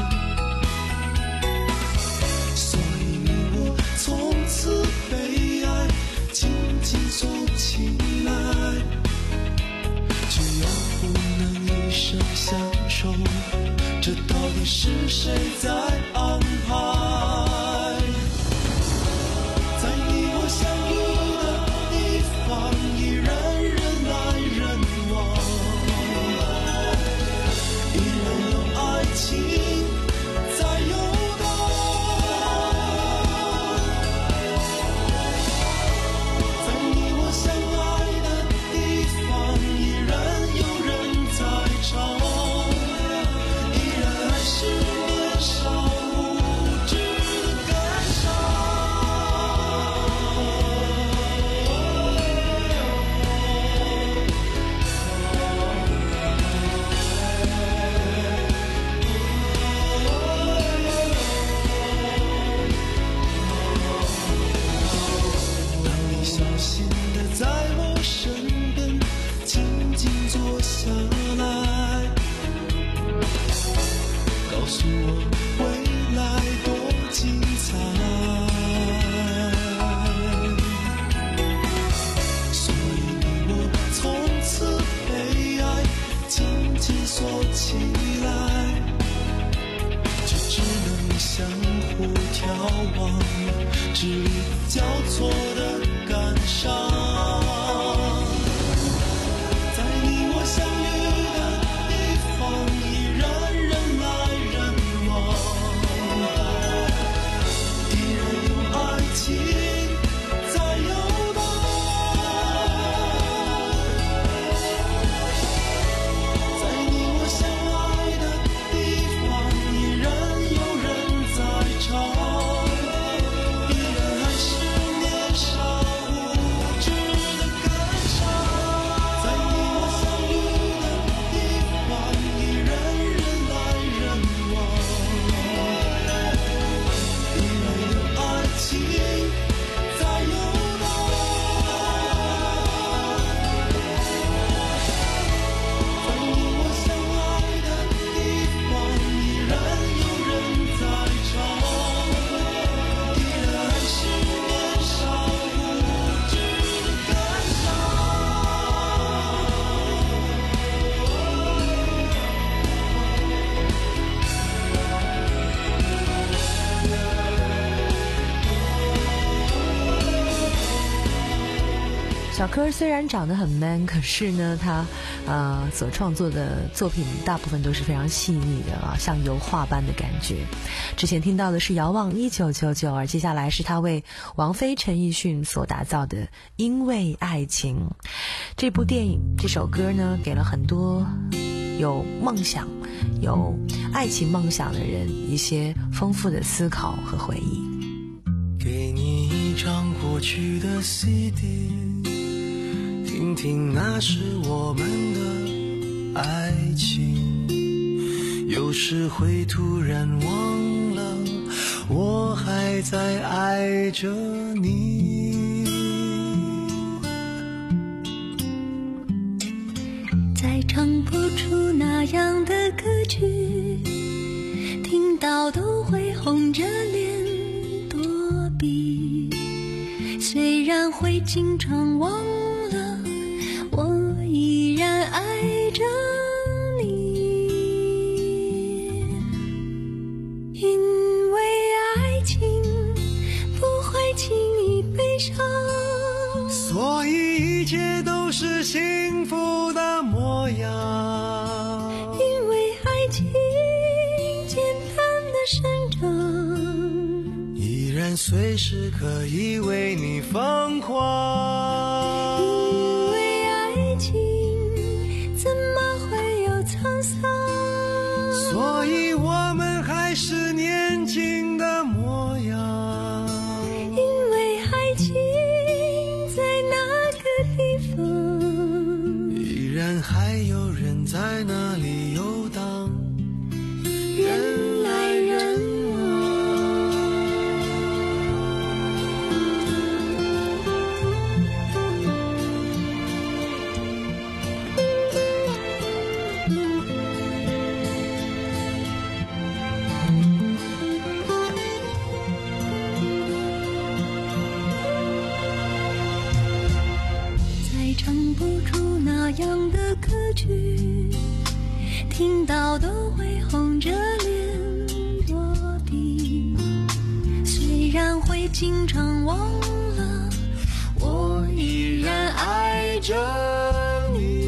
所以你我从此被爱紧紧锁起来，只要不能一生相守，这到底是谁在安排？在你我相遇的地方，依然人来人往，依然有爱情在游荡。在你我相爱的地方，依然有人在唱，依然还是年少无知的感伤。小心地在我身边静静坐下来，告诉我未来多精彩。所以你我从此被爱紧紧锁起来，就只能相互眺望，支离交错的感伤。在你我相遇的地方，依然人来人往，依然有爱情在游荡。 柯虽然长得很 man， 可是呢他呃所创作的作品大部分都是非常细腻的啊，像油画般的感觉。之前听到的是遥望一九九九，而接下来是他为王菲、陈奕迅所打造的因为爱情。这部电影这首歌呢，给了很多有梦想有爱情梦想的人一些丰富的思考和回忆。 给你一张过去的 C D， 听听那是我们的爱情，有时会突然忘了我还在爱着你。 再唱不出那样的歌曲，听到都会红着脸躲避，虽然会经常忘了我依然爱着你，因为爱情不会轻易悲伤， 所以一切都是幸福的模样， 因为爱情简单的生长， 依然随时可以为你疯狂， 因为爱情怎么会有沧桑， 所以我们还是年轻的模样， 因为爱情在那个地方依然还有人在那里游荡， 人来人唱不出那样的歌曲，听到都会红着脸躲避，虽然会经常忘了我依然爱着你，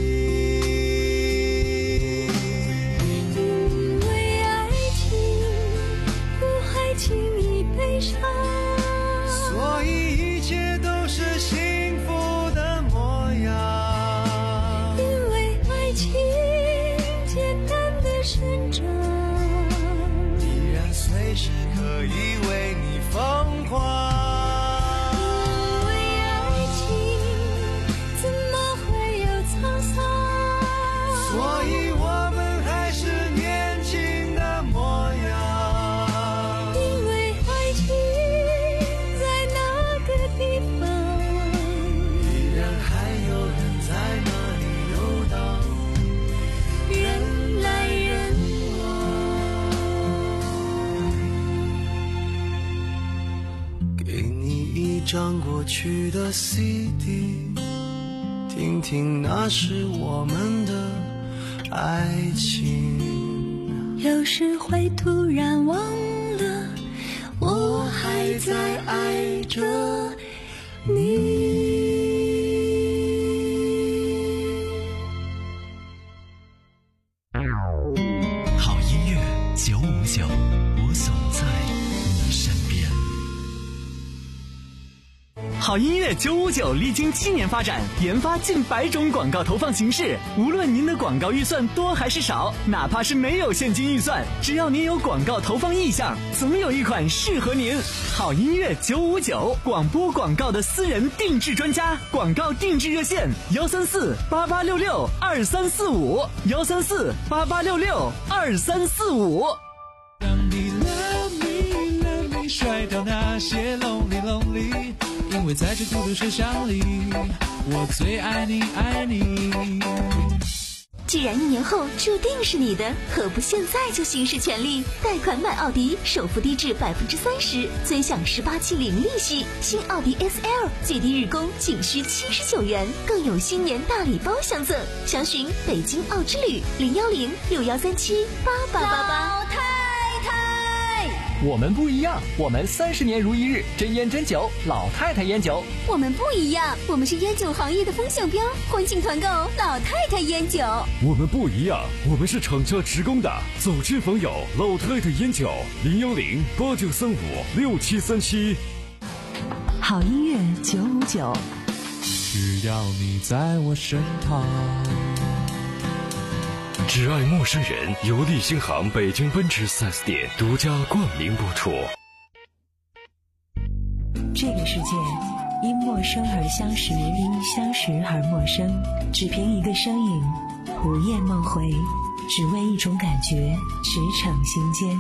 因为爱情不会轻易悲伤， 所以一切都是幸福的模样， 因为爱情简单的生长， 依然随时可以为你疯狂， 因为爱情怎么会有沧桑， 所以我们还是年轻的模样， 因为爱情在那个地方依然还有人在那里游荡， 人来人往。给你一张过去的 C D， 听听那是我们的爱情， 有时会突然忘了我还在爱着你。 好音乐九五九，我总在你身边。 好音乐九五九历经七年发展，研发近百种广告投放形式。无论您的广告预算多还是少，哪怕是没有现金预算，只要您有广告投放意向，总有一款适合您。好音乐九五九，广播广告的私人定制专家，广告定制热线：幺三四八八六六二三四五，幺三四八八六六二三四五。 让你 love me love me 甩掉那些 lonely lonely， 因为在这孤独车厢里，我最爱你爱你。 既然一年后注定是你的，何不现在就行使权利？贷款买奥迪，首付低至百分之三十，尊享十八期零利息。新奥迪 S L 最低日供仅需七十九元，更有新年大礼包相赠。详询北京奥之旅零幺零六幺三七八八八八。 老太太我们不一样，我们三十年如一日，真烟真酒，老太太烟酒。 我们不一样，我们是烟酒行业的风向标，欢庆团购老太太烟酒。 我们不一样，我们是厂家直供的，走亲访友，老太太烟酒，零幺零八九三五六七三七。 好音乐九五九， 只要你在我身旁。 只爱陌生人由立新行北京奔驰 四 S 店独家冠名播出。 这个世界因陌生而相识，因相识而陌生，只凭一个身影，午夜梦回，只为一种感觉，驰骋心间。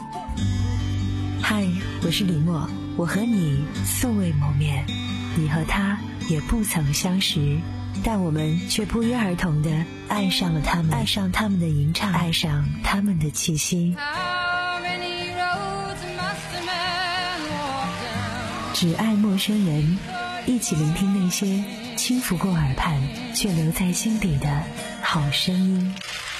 嗨，我是李默，我和你素未谋面，你和他也不曾相识，但我们却不约而同地爱上了他们，爱上他们的吟唱，爱上他们的气息。只爱陌生人，一起聆听那些轻拂过耳畔却留在心底的好声音。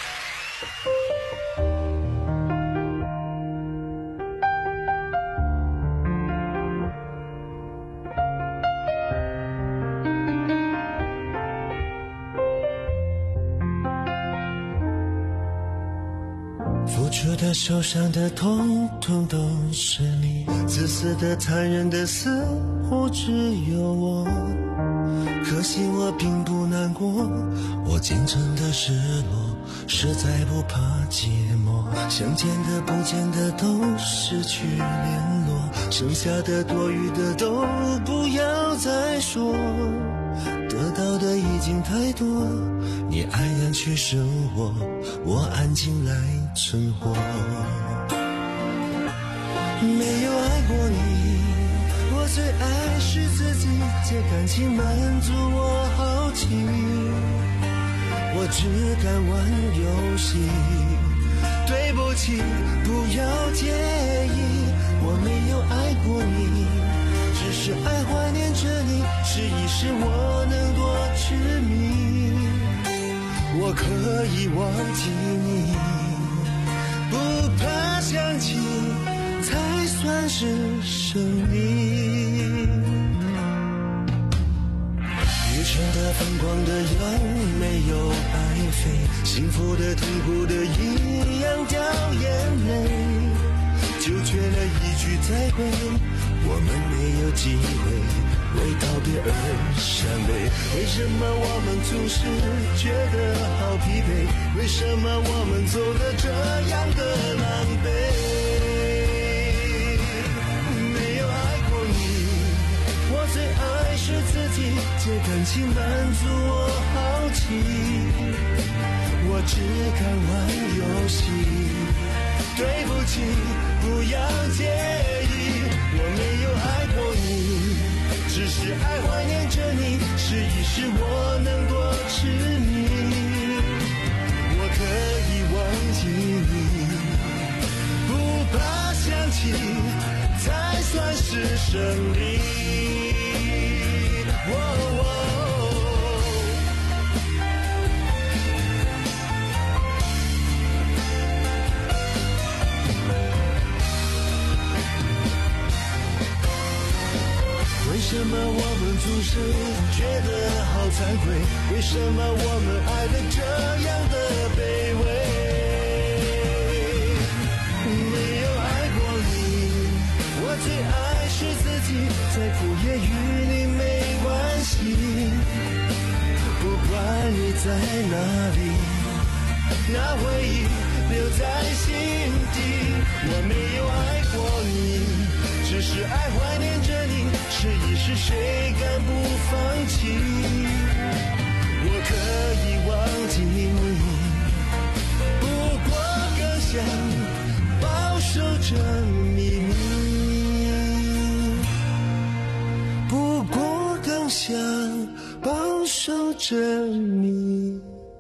付出的、受伤的，统统都是你；自私的、残忍的，似乎只有我。可惜我并不难过，我仅存的失落，实在不怕寂寞。想见的、不见的都失去联络，剩下的、多余的都不要再说。得到的已经太多，你安然去生活，我安静来存活。没有爱过你，我最爱是自己，借感情满足我好奇，我只敢玩游戏。对不起，不要介意，我没有爱过你，只是爱怀念着你，试一试我能多痴迷。我可以忘记你，不怕想起才算是胜利。愚蠢的、疯狂的有没有白费？幸福的、痛苦的一样掉眼泪，就缺了一句再会，我们没有机会为道别而伤悲。为什么我们总是觉得好疲惫？为什么我们走得这样的狼狈？没有爱过你，我最爱是自己，借感情满足我好奇，我只敢玩游戏。对不起，不要介意，我没有爱过你，只是爱怀念着你，试一试我能多痴迷。我可以忘记你，不怕想起才算是胜利。哦哦为什么我们总是觉得好惭愧？为什么我们爱得这样的卑微？没有爱过你，我最爱是自己，再苦也与你没关系。不管你在哪里，那回忆留在心底。我没有爱过你，只是爱怀念着你，试一试谁敢不放弃？我可以忘记你，不过更想保守着秘密，不过更想保守着秘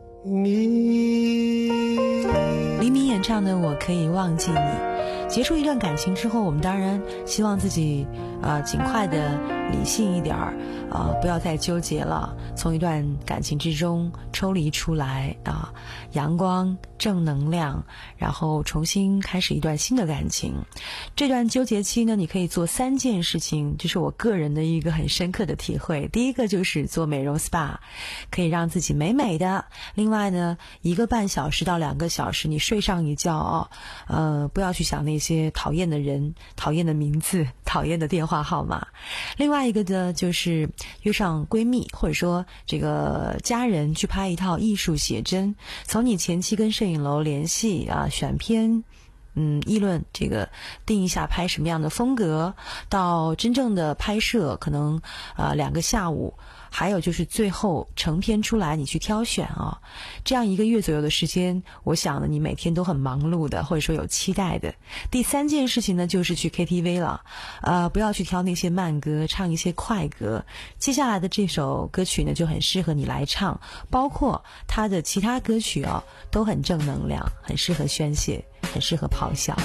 密。 黎明演唱的《我可以忘记你》，结束一段感情之后，我们当然希望自己呃，尽快的理性一点儿，呃，不要再纠结了，从一段感情之中抽离出来啊、呃，阳光正能量，然后重新开始一段新的感情。这段纠结期呢，你可以做三件事情，这是我个人的一个很深刻的体会。第一个就是做美容 S P A， 可以让自己美美的。另外呢，一个半小时到两个小时，你睡上一觉哦，呃，不要去想那些讨厌的人、讨厌的名字、讨厌的电话号码。另外一个呢，就是约上闺蜜或者说这个家人去拍一套艺术写真，从你前期跟摄影楼联系啊，选片。嗯，议论这个定一下拍什么样的风格，到真正的拍摄可能呃两个下午，还有就是最后成片出来你去挑选啊，这样一个月左右的时间，我想呢你每天都很忙碌的，或者说有期待的。第三件事情呢就是去 K T V 了，呃不要去挑那些慢歌，唱一些快歌。接下来的这首歌曲呢就很适合你来唱，包括它的其他歌曲哦都很正能量，很适合宣泄，很适合咆哮。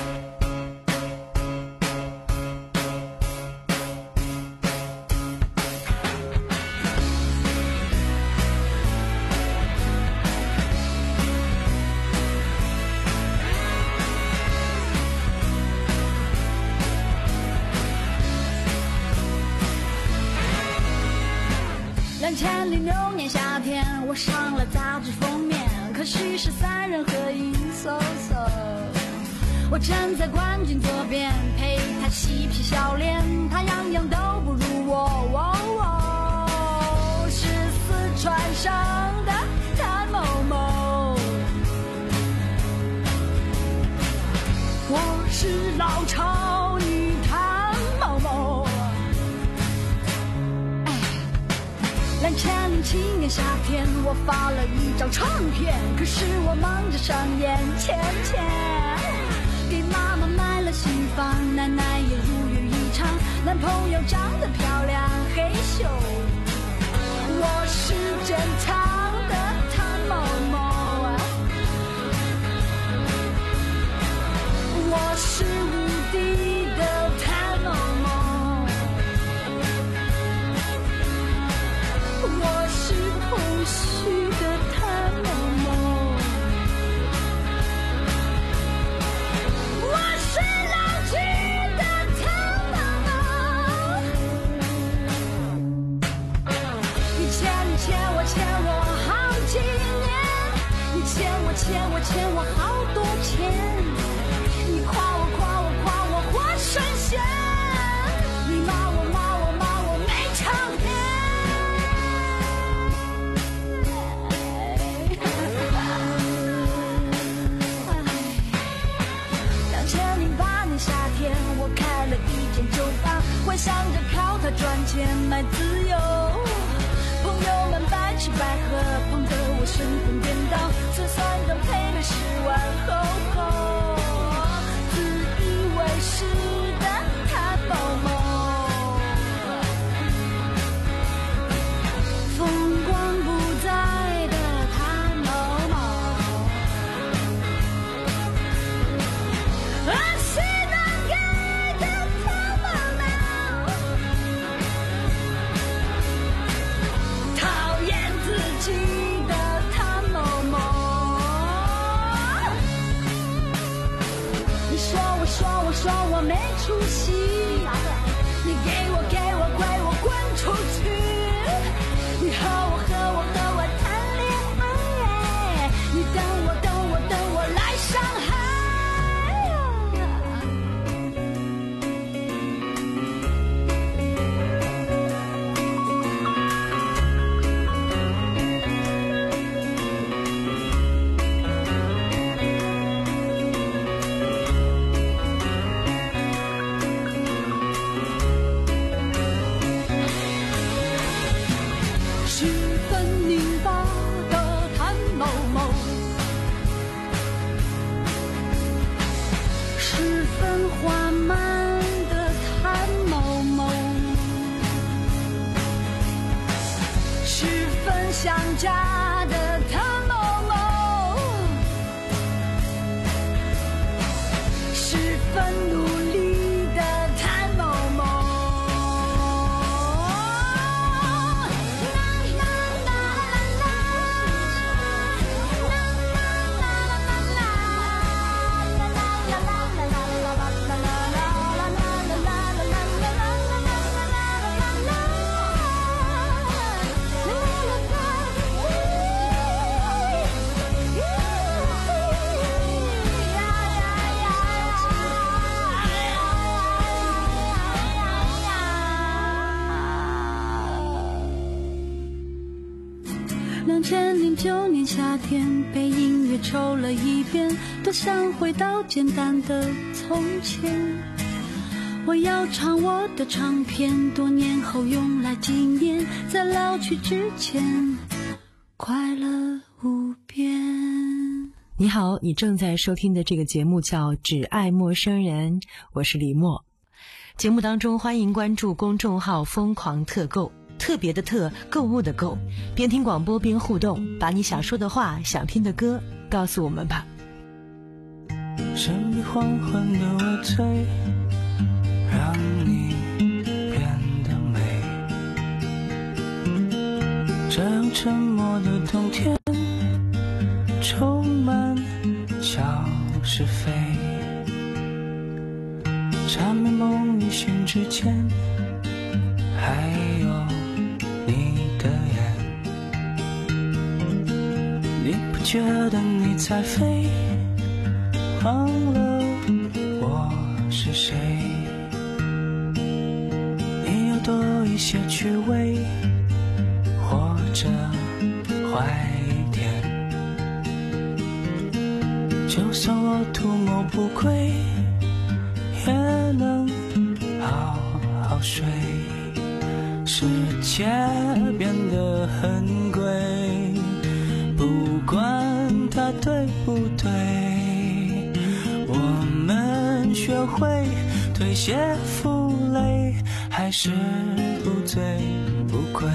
两千零六年夏天，我上了杂志封面，可惜是三人合影嗖嗖。我站在冠军左边，陪他嬉皮笑脸，他样样都不如我。哦哦、是四川省的谭某某，我是老超女谭某某。两千零七年夏天，我发了一张唱片，可是我忙着上演钱钱。给妈妈买了新房，奶奶也如愿以偿，男朋友长得漂亮，嘿咻。我是珍藏的谭某某，我是无敌的谭某某，我是空虚的谭某某。欠我欠我好多钱，你夸我夸我夸我活神仙，你骂我骂我骂我没唱片。两千零八年夏天，我开了一间酒吧，幻想着靠它赚钱买自由。朋友们白吃白喝，碰得我神魂颠倒，算算都赔了十万后后，自以为是的谭某某，风光不再的谭某某，而是难改的谭某某，讨厌自己的谭某某。你说我说我说我没出息，你给我给我跪我滚出去，你和我和我和我谈恋爱，你等我等我等我来上海。十分拧巴的谭某某，十分缓慢的谭某某，十分想家的谭某某，十分努力的谭某某。 夏天，被音乐抽了一遍，多想回到简单的从前。我要唱我的唱片，多年后用来纪念，在老去之前，快乐无边。 你好，你正在收听的这个节目叫《只爱陌生人》，我是李默。节目当中欢迎关注公众号疯狂特购，特别的特，购物的购，边听广播边互动，把你想说的话，想听的歌告诉我们吧。 神秘黄昏的我醉，让你变得美，这样沉默的冬天充满小是非，缠绵梦里醒之前还有你的眼，你不觉得你在飞，忘了我是谁，你要多一些趣味，或者坏一点，就算我图谋不轨，也能好好睡。世界变得很贵，不管它对不对，我们学会推卸负累，还是不醉不归。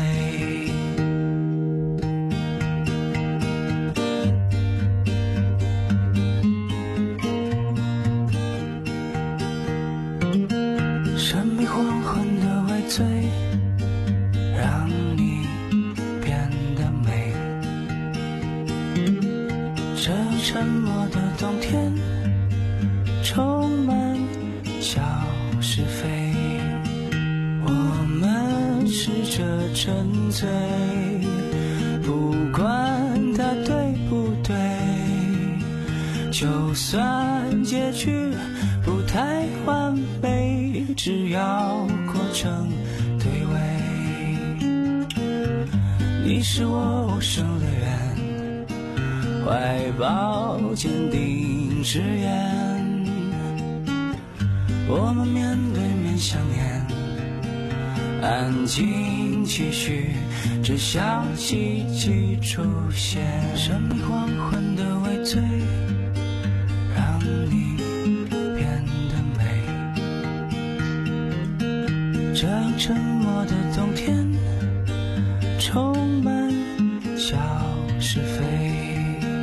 神秘黄昏的微醉，让你变得美，这样沉默的冬天充满小是非，我们试着沉醉，不管它对不对，就算结局不太完美，只要过程对味，你是我生的缘，怀抱坚定誓言，我们面对面相念，安静期许，只想奇迹出现。神秘黄昏的微醉，让你变得美，这样沉默的冬天充满小是非，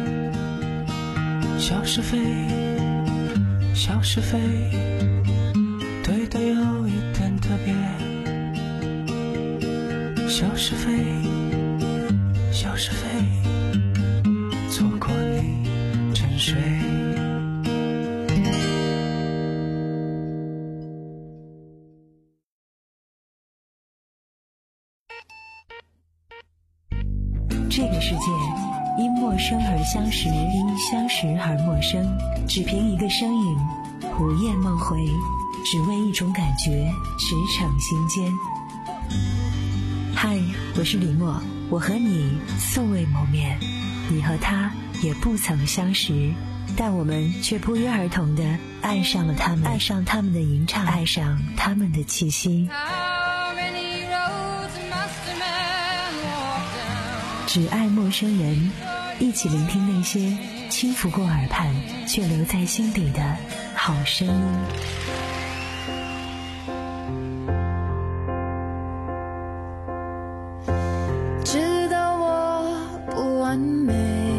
小是非，小是非，对的有一点特别，小是非，小是非，错过你沉睡。 这个世界因陌生而相识，因相识而陌生，只凭一个身影，午夜梦回，只为一种感觉，驰骋心间。嗨，我是李默，我和你素未谋面，你和他也不曾相识，但我们却不约而同地爱上了他们，爱上他们的吟唱，爱上他们的气息。只爱陌生人，一起聆听那些轻拂过耳畔却留在心底的好声音。 知道我不完美，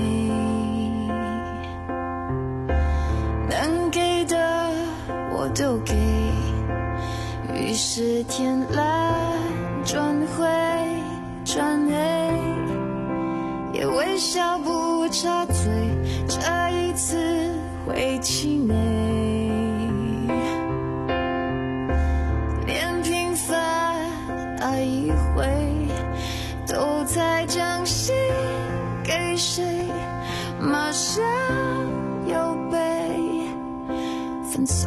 能给的我都给，于是天蓝转灰转黑，也微笑不插嘴，这一次会气馁，连平凡爱一回都在将心给谁，马上又被粉碎。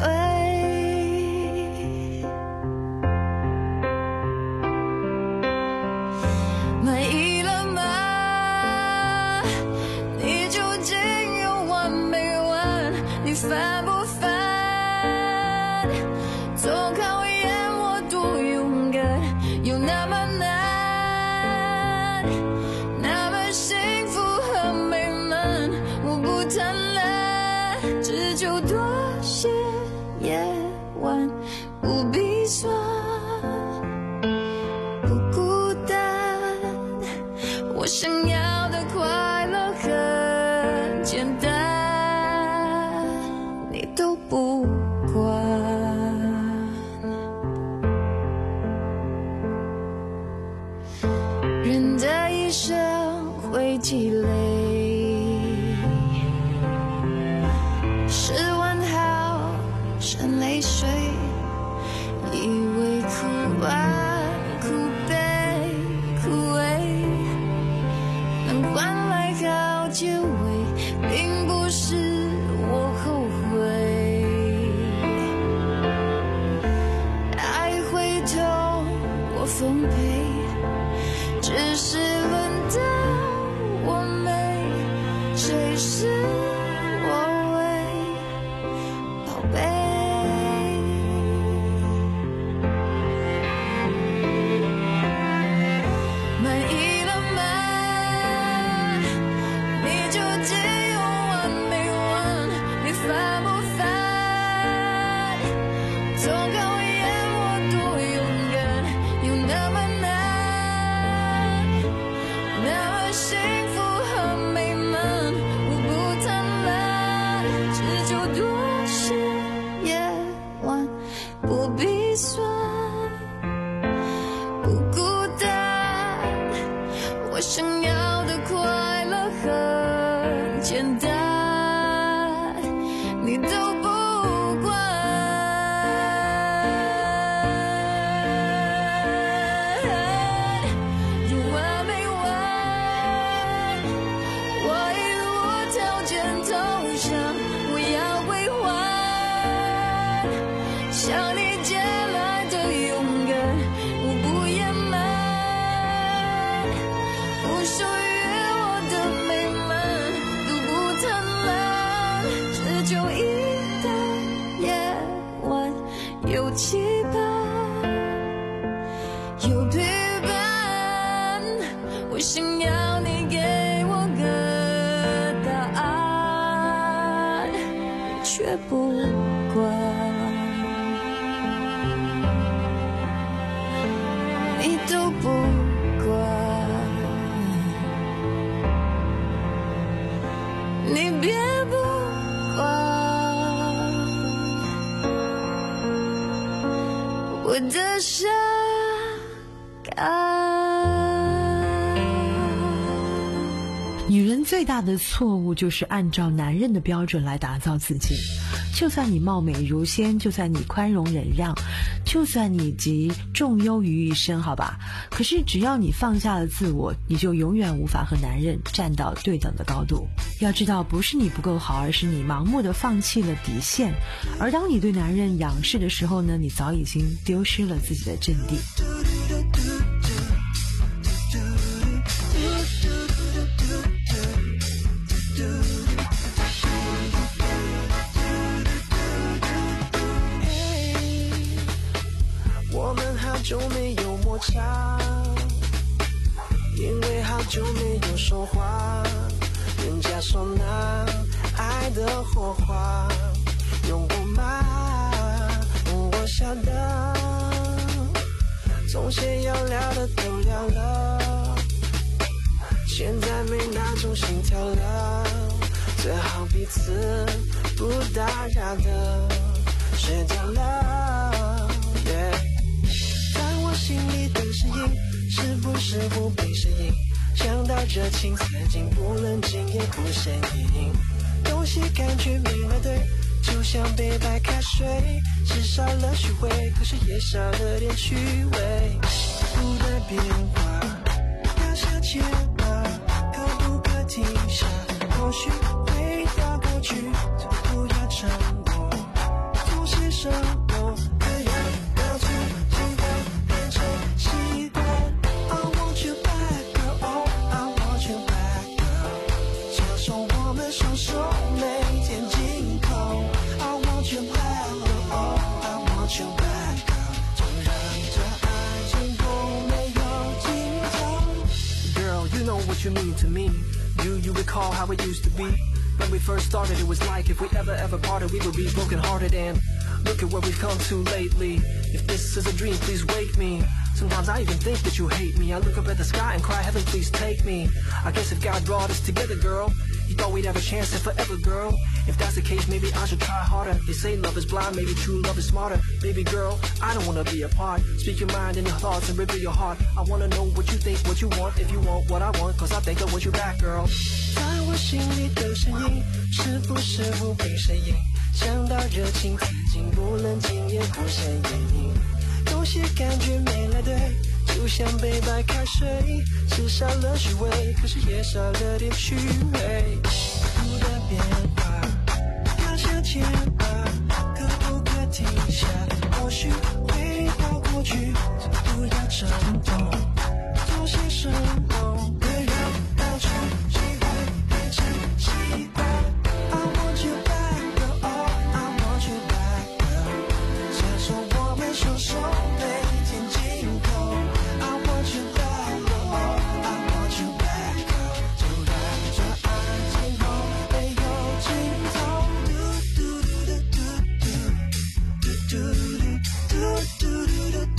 满意了吗？ 试完好剩泪水，以为哭完哭悲枯萎能换来好结尾，并不是我后悔。爱会痛我奉陪，只是轮到我没，谁是我为宝贝。满意了吗？你究竟有完没完？你烦不烦？总考验我多勇敢，有那么难，那么幸福和美满，我不贪婪，只求多些夜晚，不必算，不孤单。我想要的快乐很简单，你都不管。有完没完？我已无条件投降，我要归还。向你借来的勇敢，我不掩瞒。不属于我的美满，都不贪婪，只求一到夜晚有期盼，有陪伴。我想要你给我个答案，却不管，你都不管，你别不管我的伤感。 女人最大的错误就是按照男人的标准来打造自己，就算你貌美如仙，就算你宽容忍让，就算你集重忧于一身，好吧，可是只要你放下了自我，你就永远无法和男人站到对等的高度。要知道，不是你不够好，而是你盲目的放弃了底线。而当你对男人仰视的时候呢，你早已经丢失了自己的阵地。 我们好久没有摩擦，因为好久没有说话。人家说那爱的火花用过吗？我晓得，从前要聊的都聊了，现在没那种心跳了。最好彼此不打扰的睡觉了。Yeah，在我心里的声音，是不是不被适应？想到这情曾经不冷静也不生硬，东西感觉没了对，就像杯白开水，是少了虚伪，可是也少了点趣味。不的变化，要向前吗？可不可停下？或许回到过去，就不要沉默，做些什么可以让自己的变成习惯。I want you back, girl, oh, I want you back, girl。接受我们双手每天紧扣。I want you back, girl, oh, I want you back, girl。就让这爱情不没有尽头。Girl, you know what you mean to me. Do you recall how it used to be? When we first started, it was like if we ever, ever parted, we would be broken hearted. And look at where we've come to lately. If this is a dream, please wake me. Sometimes I even think that you hate me. I look up at the sky and cry, heaven, please take me. I guess if God brought us together, girl, he thought we'd have a chance at forever, girl. If that's the case, maybe I should try harder. They say love is blind, maybe true love is smarter. Baby girl, I don't wanna be apart. Speak your mind and your thoughts and reveal your heart. I wanna know what you think, what you want, if you want what I want, cause I think I want you back, girl. I 心里的声音，是不是无比声音？想到热情曾经不冷静也不想言语，有些感觉没来对，就像杯白开水，是少了虚伪，可是也少了点趣味。不断变化，要向前吧，可不可停下？或许回到过去，不要冲动，做些什么，别让当初喜欢变成习惯。I want you back, oh, I want you back, girl。享受我们双手每天尽头。I want you back, oh, I want you back, girl。就让这爱今后没有尽头。嘟嘟嘟嘟嘟嘟嘟嘟嘟嘟嘟嘟。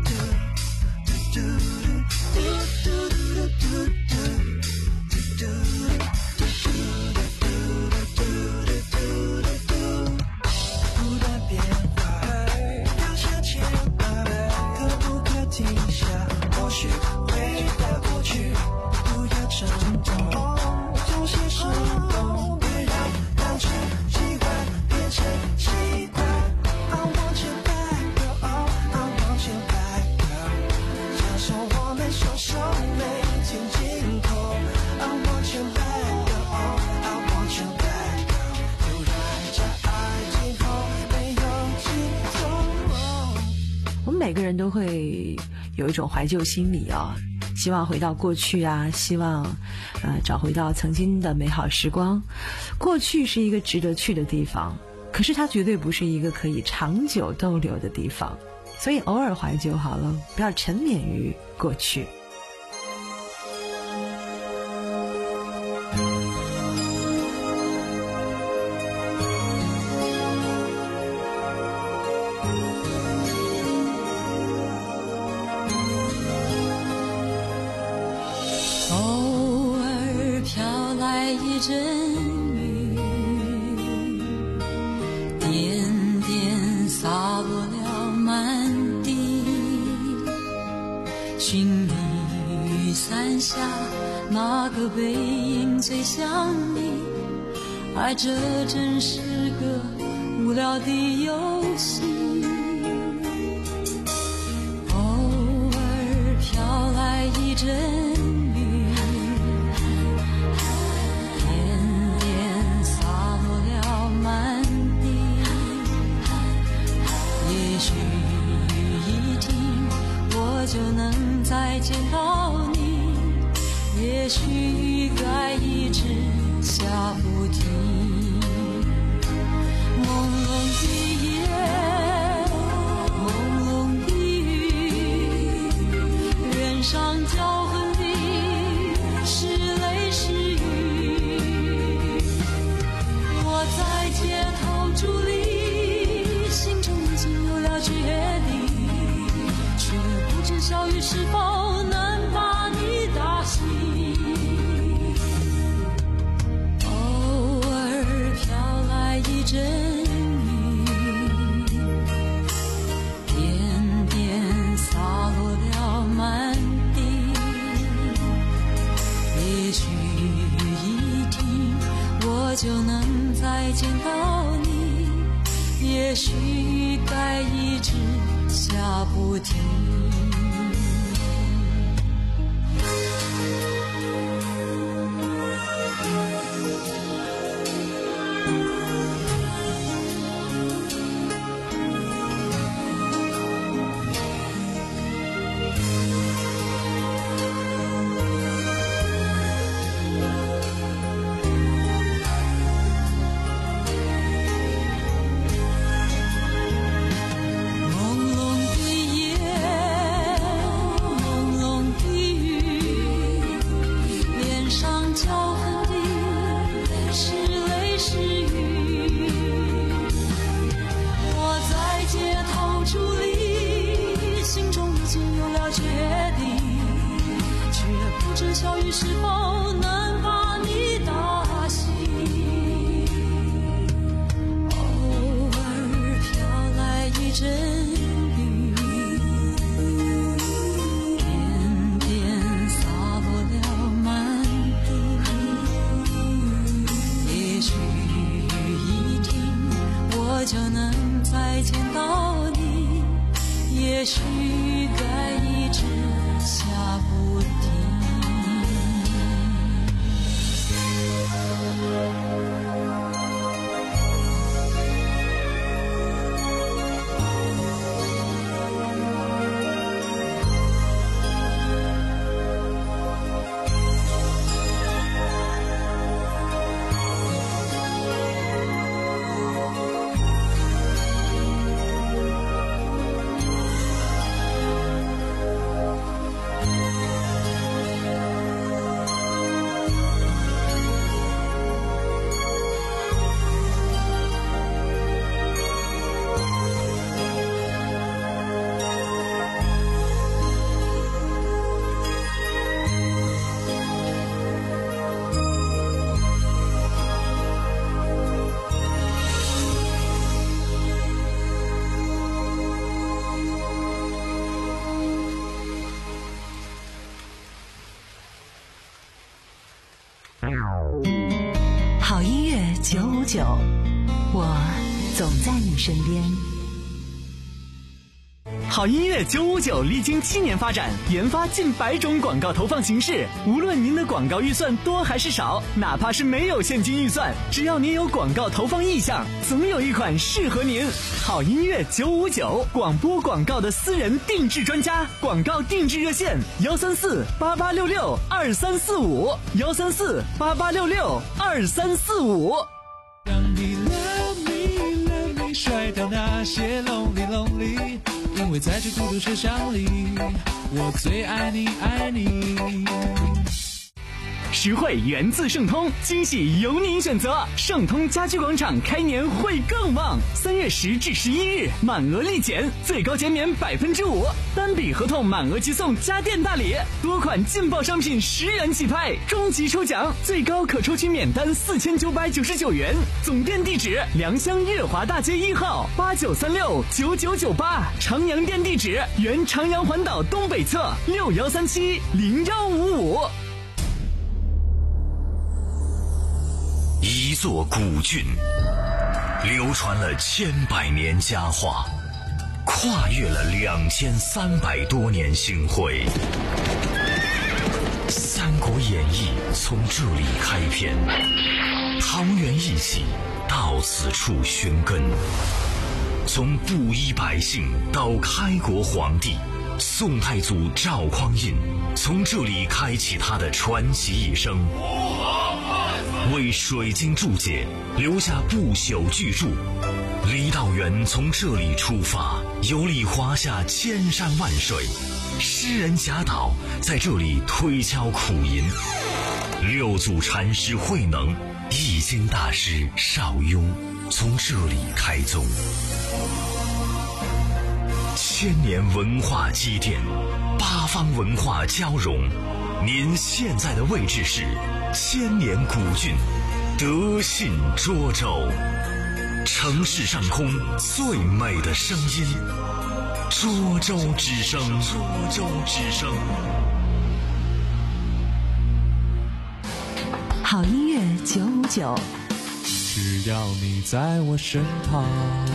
不断变化，要向前吧，可不可停下？或许回到过去，不要冲动，做些什么，别让当初喜欢变成习惯。I want you back, oh, I want you back, girl。享受我们双手每天尽头。I want you back, oh, I want you back, girl。就让这爱今后没有尽头。 我们每个人都会有一种怀旧心理啊，希望回到过去啊，希望呃找回到曾经的美好时光。过去是一个值得去的地方，可是它绝对不是一个可以长久逗留的地方，所以偶尔怀旧好了，不要沉湎于过去。 偶尔飘来一阵雨，点点洒落了满地。寻你雨伞下，那个背影最像你。爱这真是个无聊的游戏。偶尔飘来一阵雨，点点洒落了满地。也许雨一停，我就能再见到你。也许雨该一直下不停。朦胧的夜，朦胧的雨，脸上交痕的是泪是雨。我在街头伫立，心中已经有了决定，却不知小雨是否能把你打醒。偶尔飘来一阵雨，点点洒落了满地。也许雨一停，我就能再见到你。也许雨该一直下不停。交痕的是泪是雨。 我就能再见到你，也许该一直下不停。 好音乐九五九，我总在你身边。 好音乐九五九历经七年发展，研发近百种广告投放形式。无论您的广告预算多还是少，哪怕是没有现金预算，只要您有广告投放意向，总有一款适合您。好音乐九五九，广播广告的私人定制专家，广告定制热线幺三四八八六六二三四五幺三四八八六六二三四五。 让你 love me love me 甩掉那些 lonely lonely， 因为在这孤独车厢里，我最爱你爱你。 实惠源自盛通，惊喜由您选择。盛通家居广场开年会更旺，三月十至十一日满额立减，最高减免百分之五，单笔合同满额即送家电大礼，多款劲爆商品十元起拍，终极抽奖最高可抽取免单四千九百九十九元。总店地址：良乡月华大街一号八九三六九九九八，长阳店地址：原长阳环岛东北侧六幺三七零幺五五。 一座古郡，流传了千百年佳话，跨越了两千三百多年星辉。《三国演义》从这里开篇，桃园义气到此处寻根。从布衣百姓到开国皇帝，宋太祖赵匡胤从这里开启他的传奇一生。为水晶注解留下不朽巨著，李道元从这里出发，游历华夏千山万水，诗人贾岛在这里推敲苦吟，六祖禅师慧能、易经大师邵雍从这里开宗。千年文化积淀，八方文化交融，您现在的位置是千年古郡德信涿州，城市上空最美的声音，涿州之声，涿州之声。 好音乐九五九， 只要你在我身旁。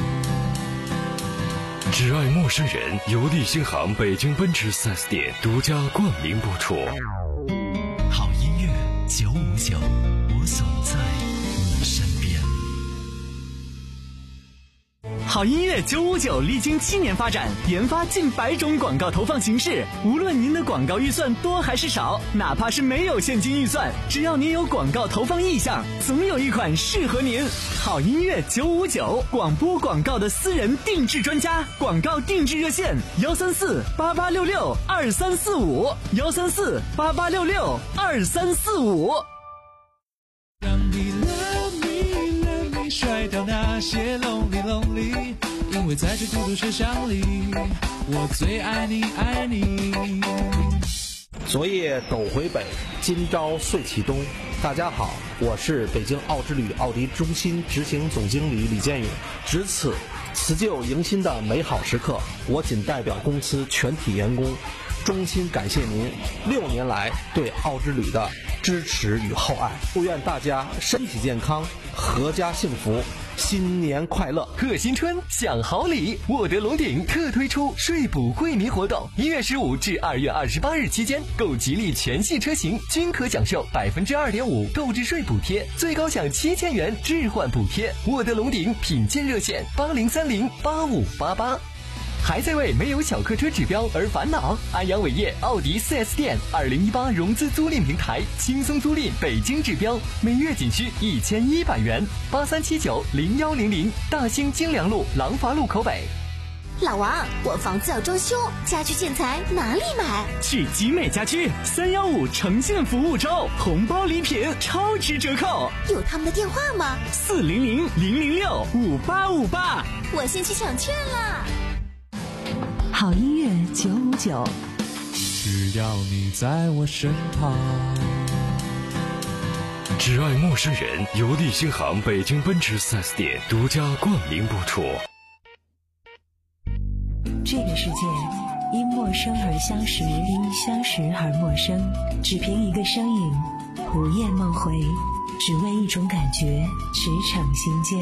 只爱陌生人由利星航北京奔驰 四 S 店独家冠名播出。 好音乐九五九，我总在你身边。 好音乐九五九历经七年发展，研发近百种广告投放形式。无论您的广告预算多还是少，哪怕是没有现金预算，只要您有广告投放意向，总有一款适合您。好音乐九五九，广播广告的私人定制专家，广告定制热线幺三四八八六六二三四五幺三四八八六六二三四五。 让你 love me love me 甩掉那些 lonely lonely， 因为在这孤独车厢里，我最爱你爱你。 昨夜斗回北，今朝岁启东。大家好，我是北京奥之旅奥迪中心执行总经理李建勇。值此辞旧迎新的美好时刻，我仅代表公司全体员工，衷心感谢您六年来对奥之旅的支持与厚爱。祝愿大家身体健康，阖家幸福， 新年快乐！ 贺新春，享好礼！沃德龙鼎特推出税补惠民活动，一月十五至二月二十八日期间，购吉利全系车型均可享受百分之二点五购置税补贴，最高享七千元置换补贴。沃德龙鼎品鉴热线八零三零八五八八。还在为没有小客车指标而烦恼？安阳伟业奥迪 四 S 店二零一八融资租赁平台，轻松租赁北京指标，每月仅需一千一百元。八三七九零幺零零，大兴京良路廊坊路口北。 老王，我房子要装修，家居建材哪里买？ 去集美家居三幺五诚信服务周，红包礼品超值折扣。 有他们的电话吗？ 四零零零零六五八五八。 我先去抢券了。 好音乐九五九， 只要你在我身旁。 只爱陌生人，由利星行北京奔驰 四 S 店独家冠名播出。 这个世界因陌生而相识，因相识而陌生，只凭一个身影，午夜梦回，只为一种感觉，驰骋心间。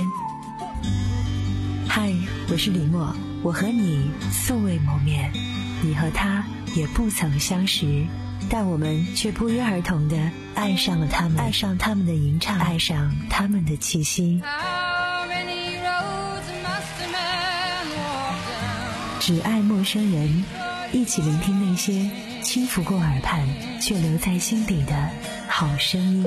嗨，我是李默，我和你素未谋面，你和他也不曾相识，但我们却不约而同地爱上了他们，爱上他们的吟唱，爱上他们的气息。只爱陌生人，一起聆听那些轻拂过耳畔却留在心底的好声音。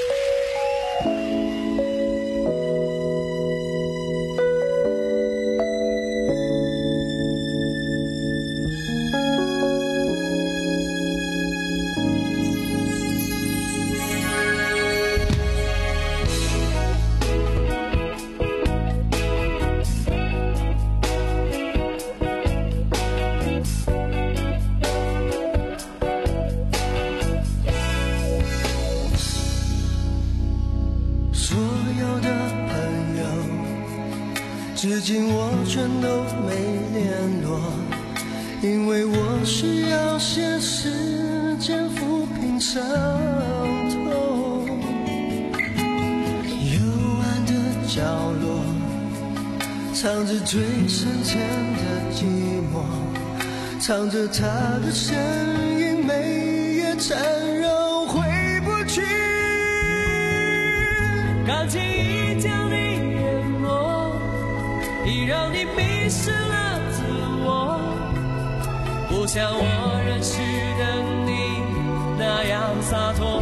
至今我全都没联络，因为我需要些时间抚平伤痛。幽暗的角落，藏着最深沉的寂寞，藏着他的身影，每夜缠绕回不去。 感情已将你淹没，已让你迷失了自我，不像我认识的你那样洒脱。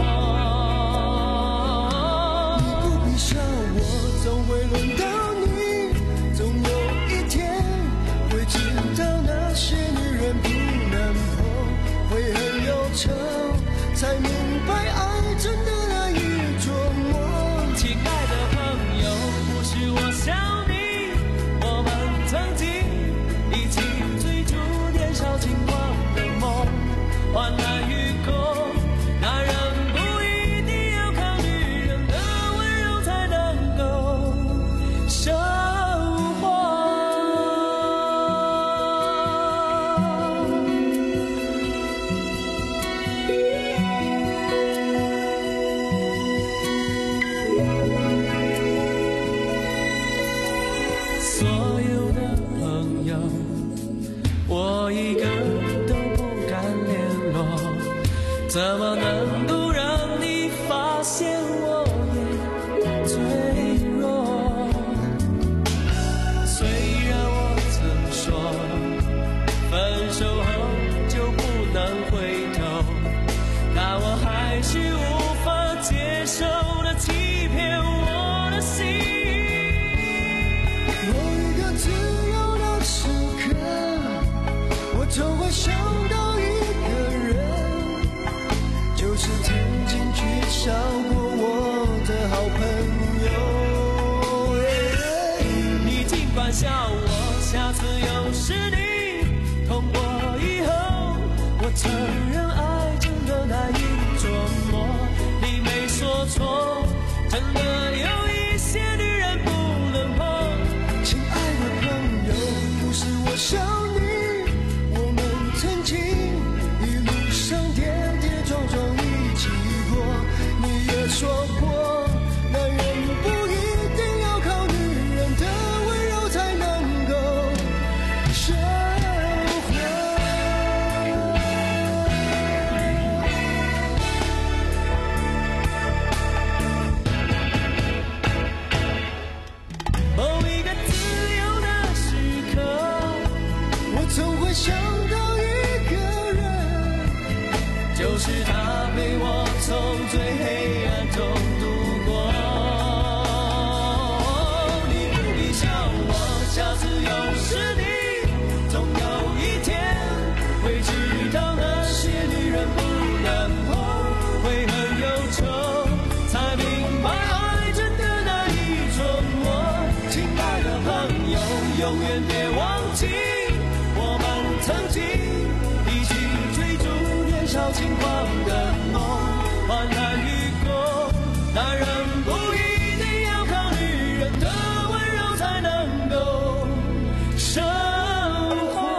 你不必想我，总会轮到你，总有一天会知道那些女人不能碰，会很忧愁，才明白爱真的难以捉摸。 亲爱的朋友，不是我想你，我们曾经一起追逐年少轻狂的梦，患难与共，男人不一定要靠女人的温柔才能够生活。所有的朋友，我一个都不敢联络，怎么能够让你发现我也脆弱？虽然我曾说分手后就不能回头，但我还是无法接受那欺骗我的心。 某一个自由的时刻，我总会想到一个人，就是曾经取笑过我的好朋友。 你尽管笑我，下次又是你痛过以后，我承认爱真的难以捉摸。你没说错，真的有一些女人不能碰。 亲爱的朋友，不是我想你，我们曾经一路上跌跌撞撞一起过。你也说过，男人不一定要靠女人永远别忘记，我们曾经一起追逐年少轻狂的梦，患难与共，男人不一定要靠女人的温柔才能够生活。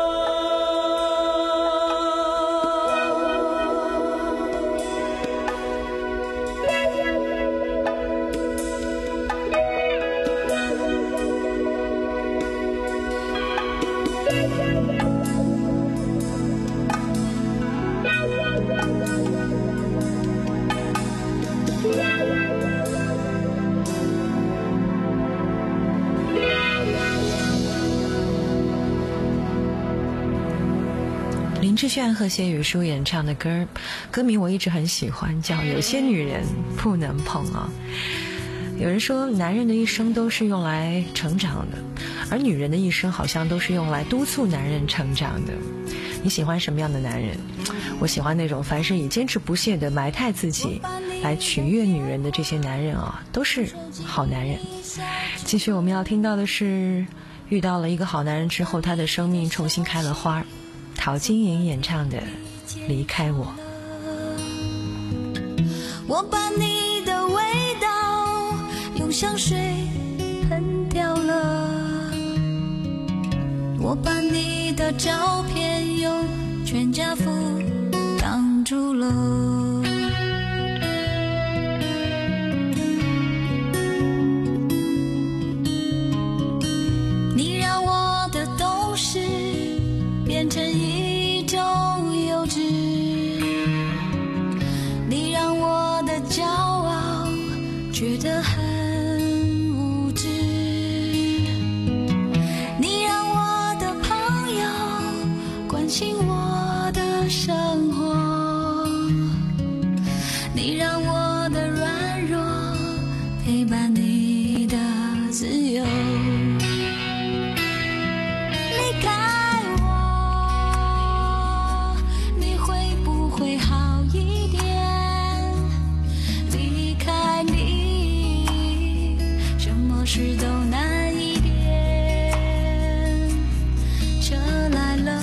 林志炫和谢雨舒演唱的歌，歌名我一直很喜欢，叫《有些女人不能碰》啊。有人说，男人的一生都是用来成长的，而女人的一生好像都是用来督促男人成长的。你喜欢什么样的男人？我喜欢那种凡是以坚持不懈的埋汰自己来取悦女人的这些男人啊，都是好男人。继续我们要听到的是，遇到了一个好男人之后，他的生命重新开了花。陶晶莹演唱的《离开我》。 我把你的味道用香水喷掉了，我把你的照片用全家福挡住了，你让我的懂事变成一种幼稚，你让我的骄傲觉得很无知，你让我的朋友关心我的生活，你让我的软弱陪伴你的自由，离开会好一点，离开你什么事都难一点，车来了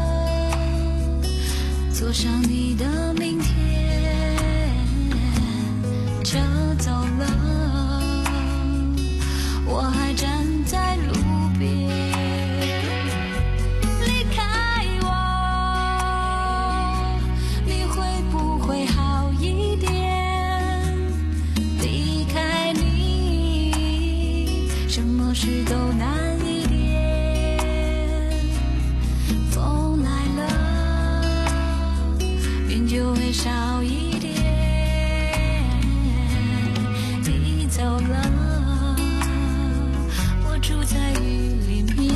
坐上你的明天，车走了我还站在路边，事都难一点，风来了云就会少一点，你走了我住在雨里面，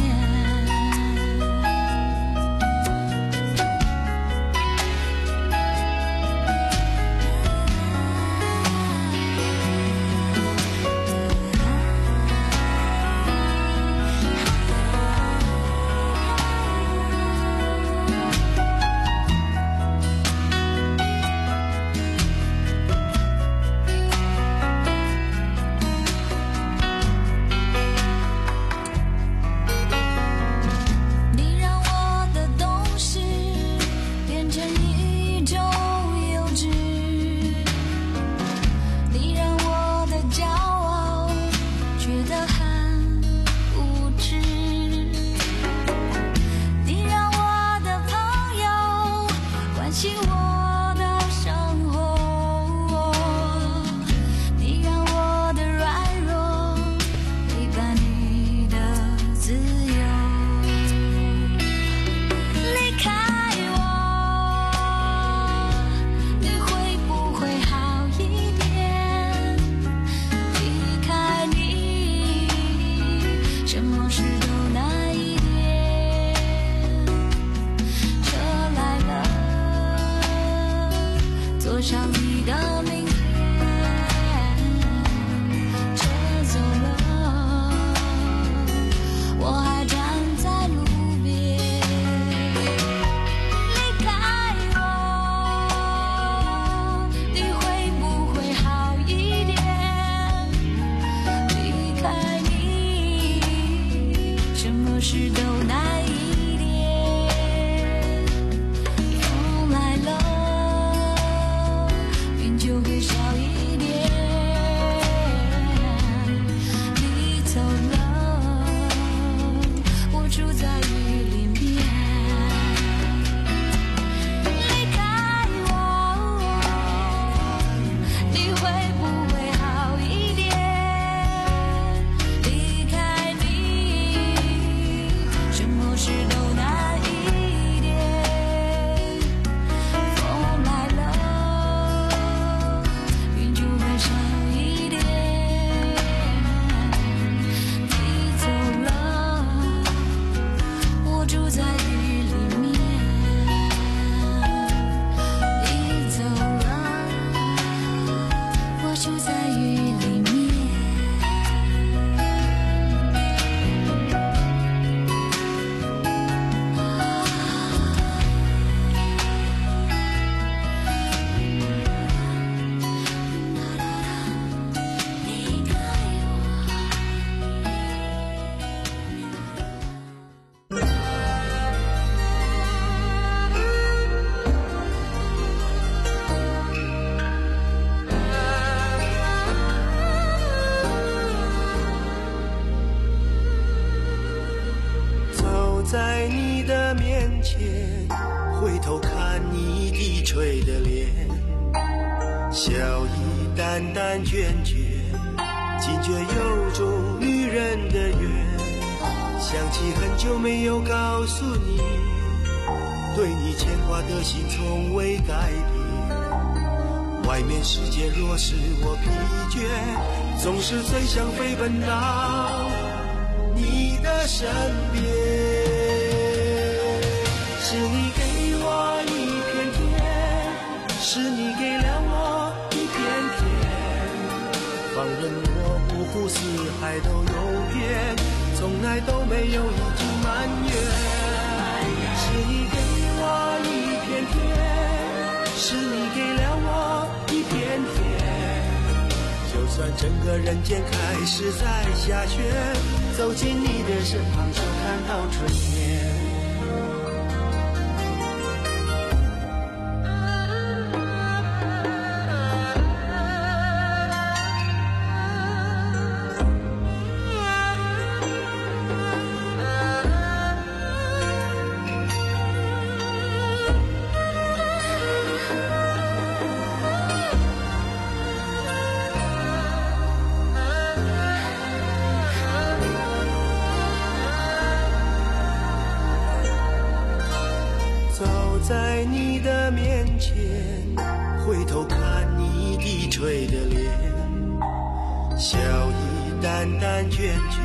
事都难一点。风来了，云就会少一点。你走了，我住在雨里面。离开我，你会不会好一点？离开你，什么事都难一点。风来了，云就会少一点。你走了，我住在雨里面。你走了，我住在雨里面。 走在你的面前，回头看你低垂的脸，笑意淡淡决绝，惊觉有种女人的缘。想起很久没有告诉你，对你牵挂的心从未改变。外面世界若使我疲倦，总是最想飞奔到你的身边。是你给我一片天，是你给了我一片天，放任我五湖四海都有变，从来都没有一句埋怨。是你给我一片天，是你给了我一片天，就算整个人间开始在下雪，走进你的身旁就看到春天。在你的面前，回头看你低垂的脸，笑意淡淡决绝。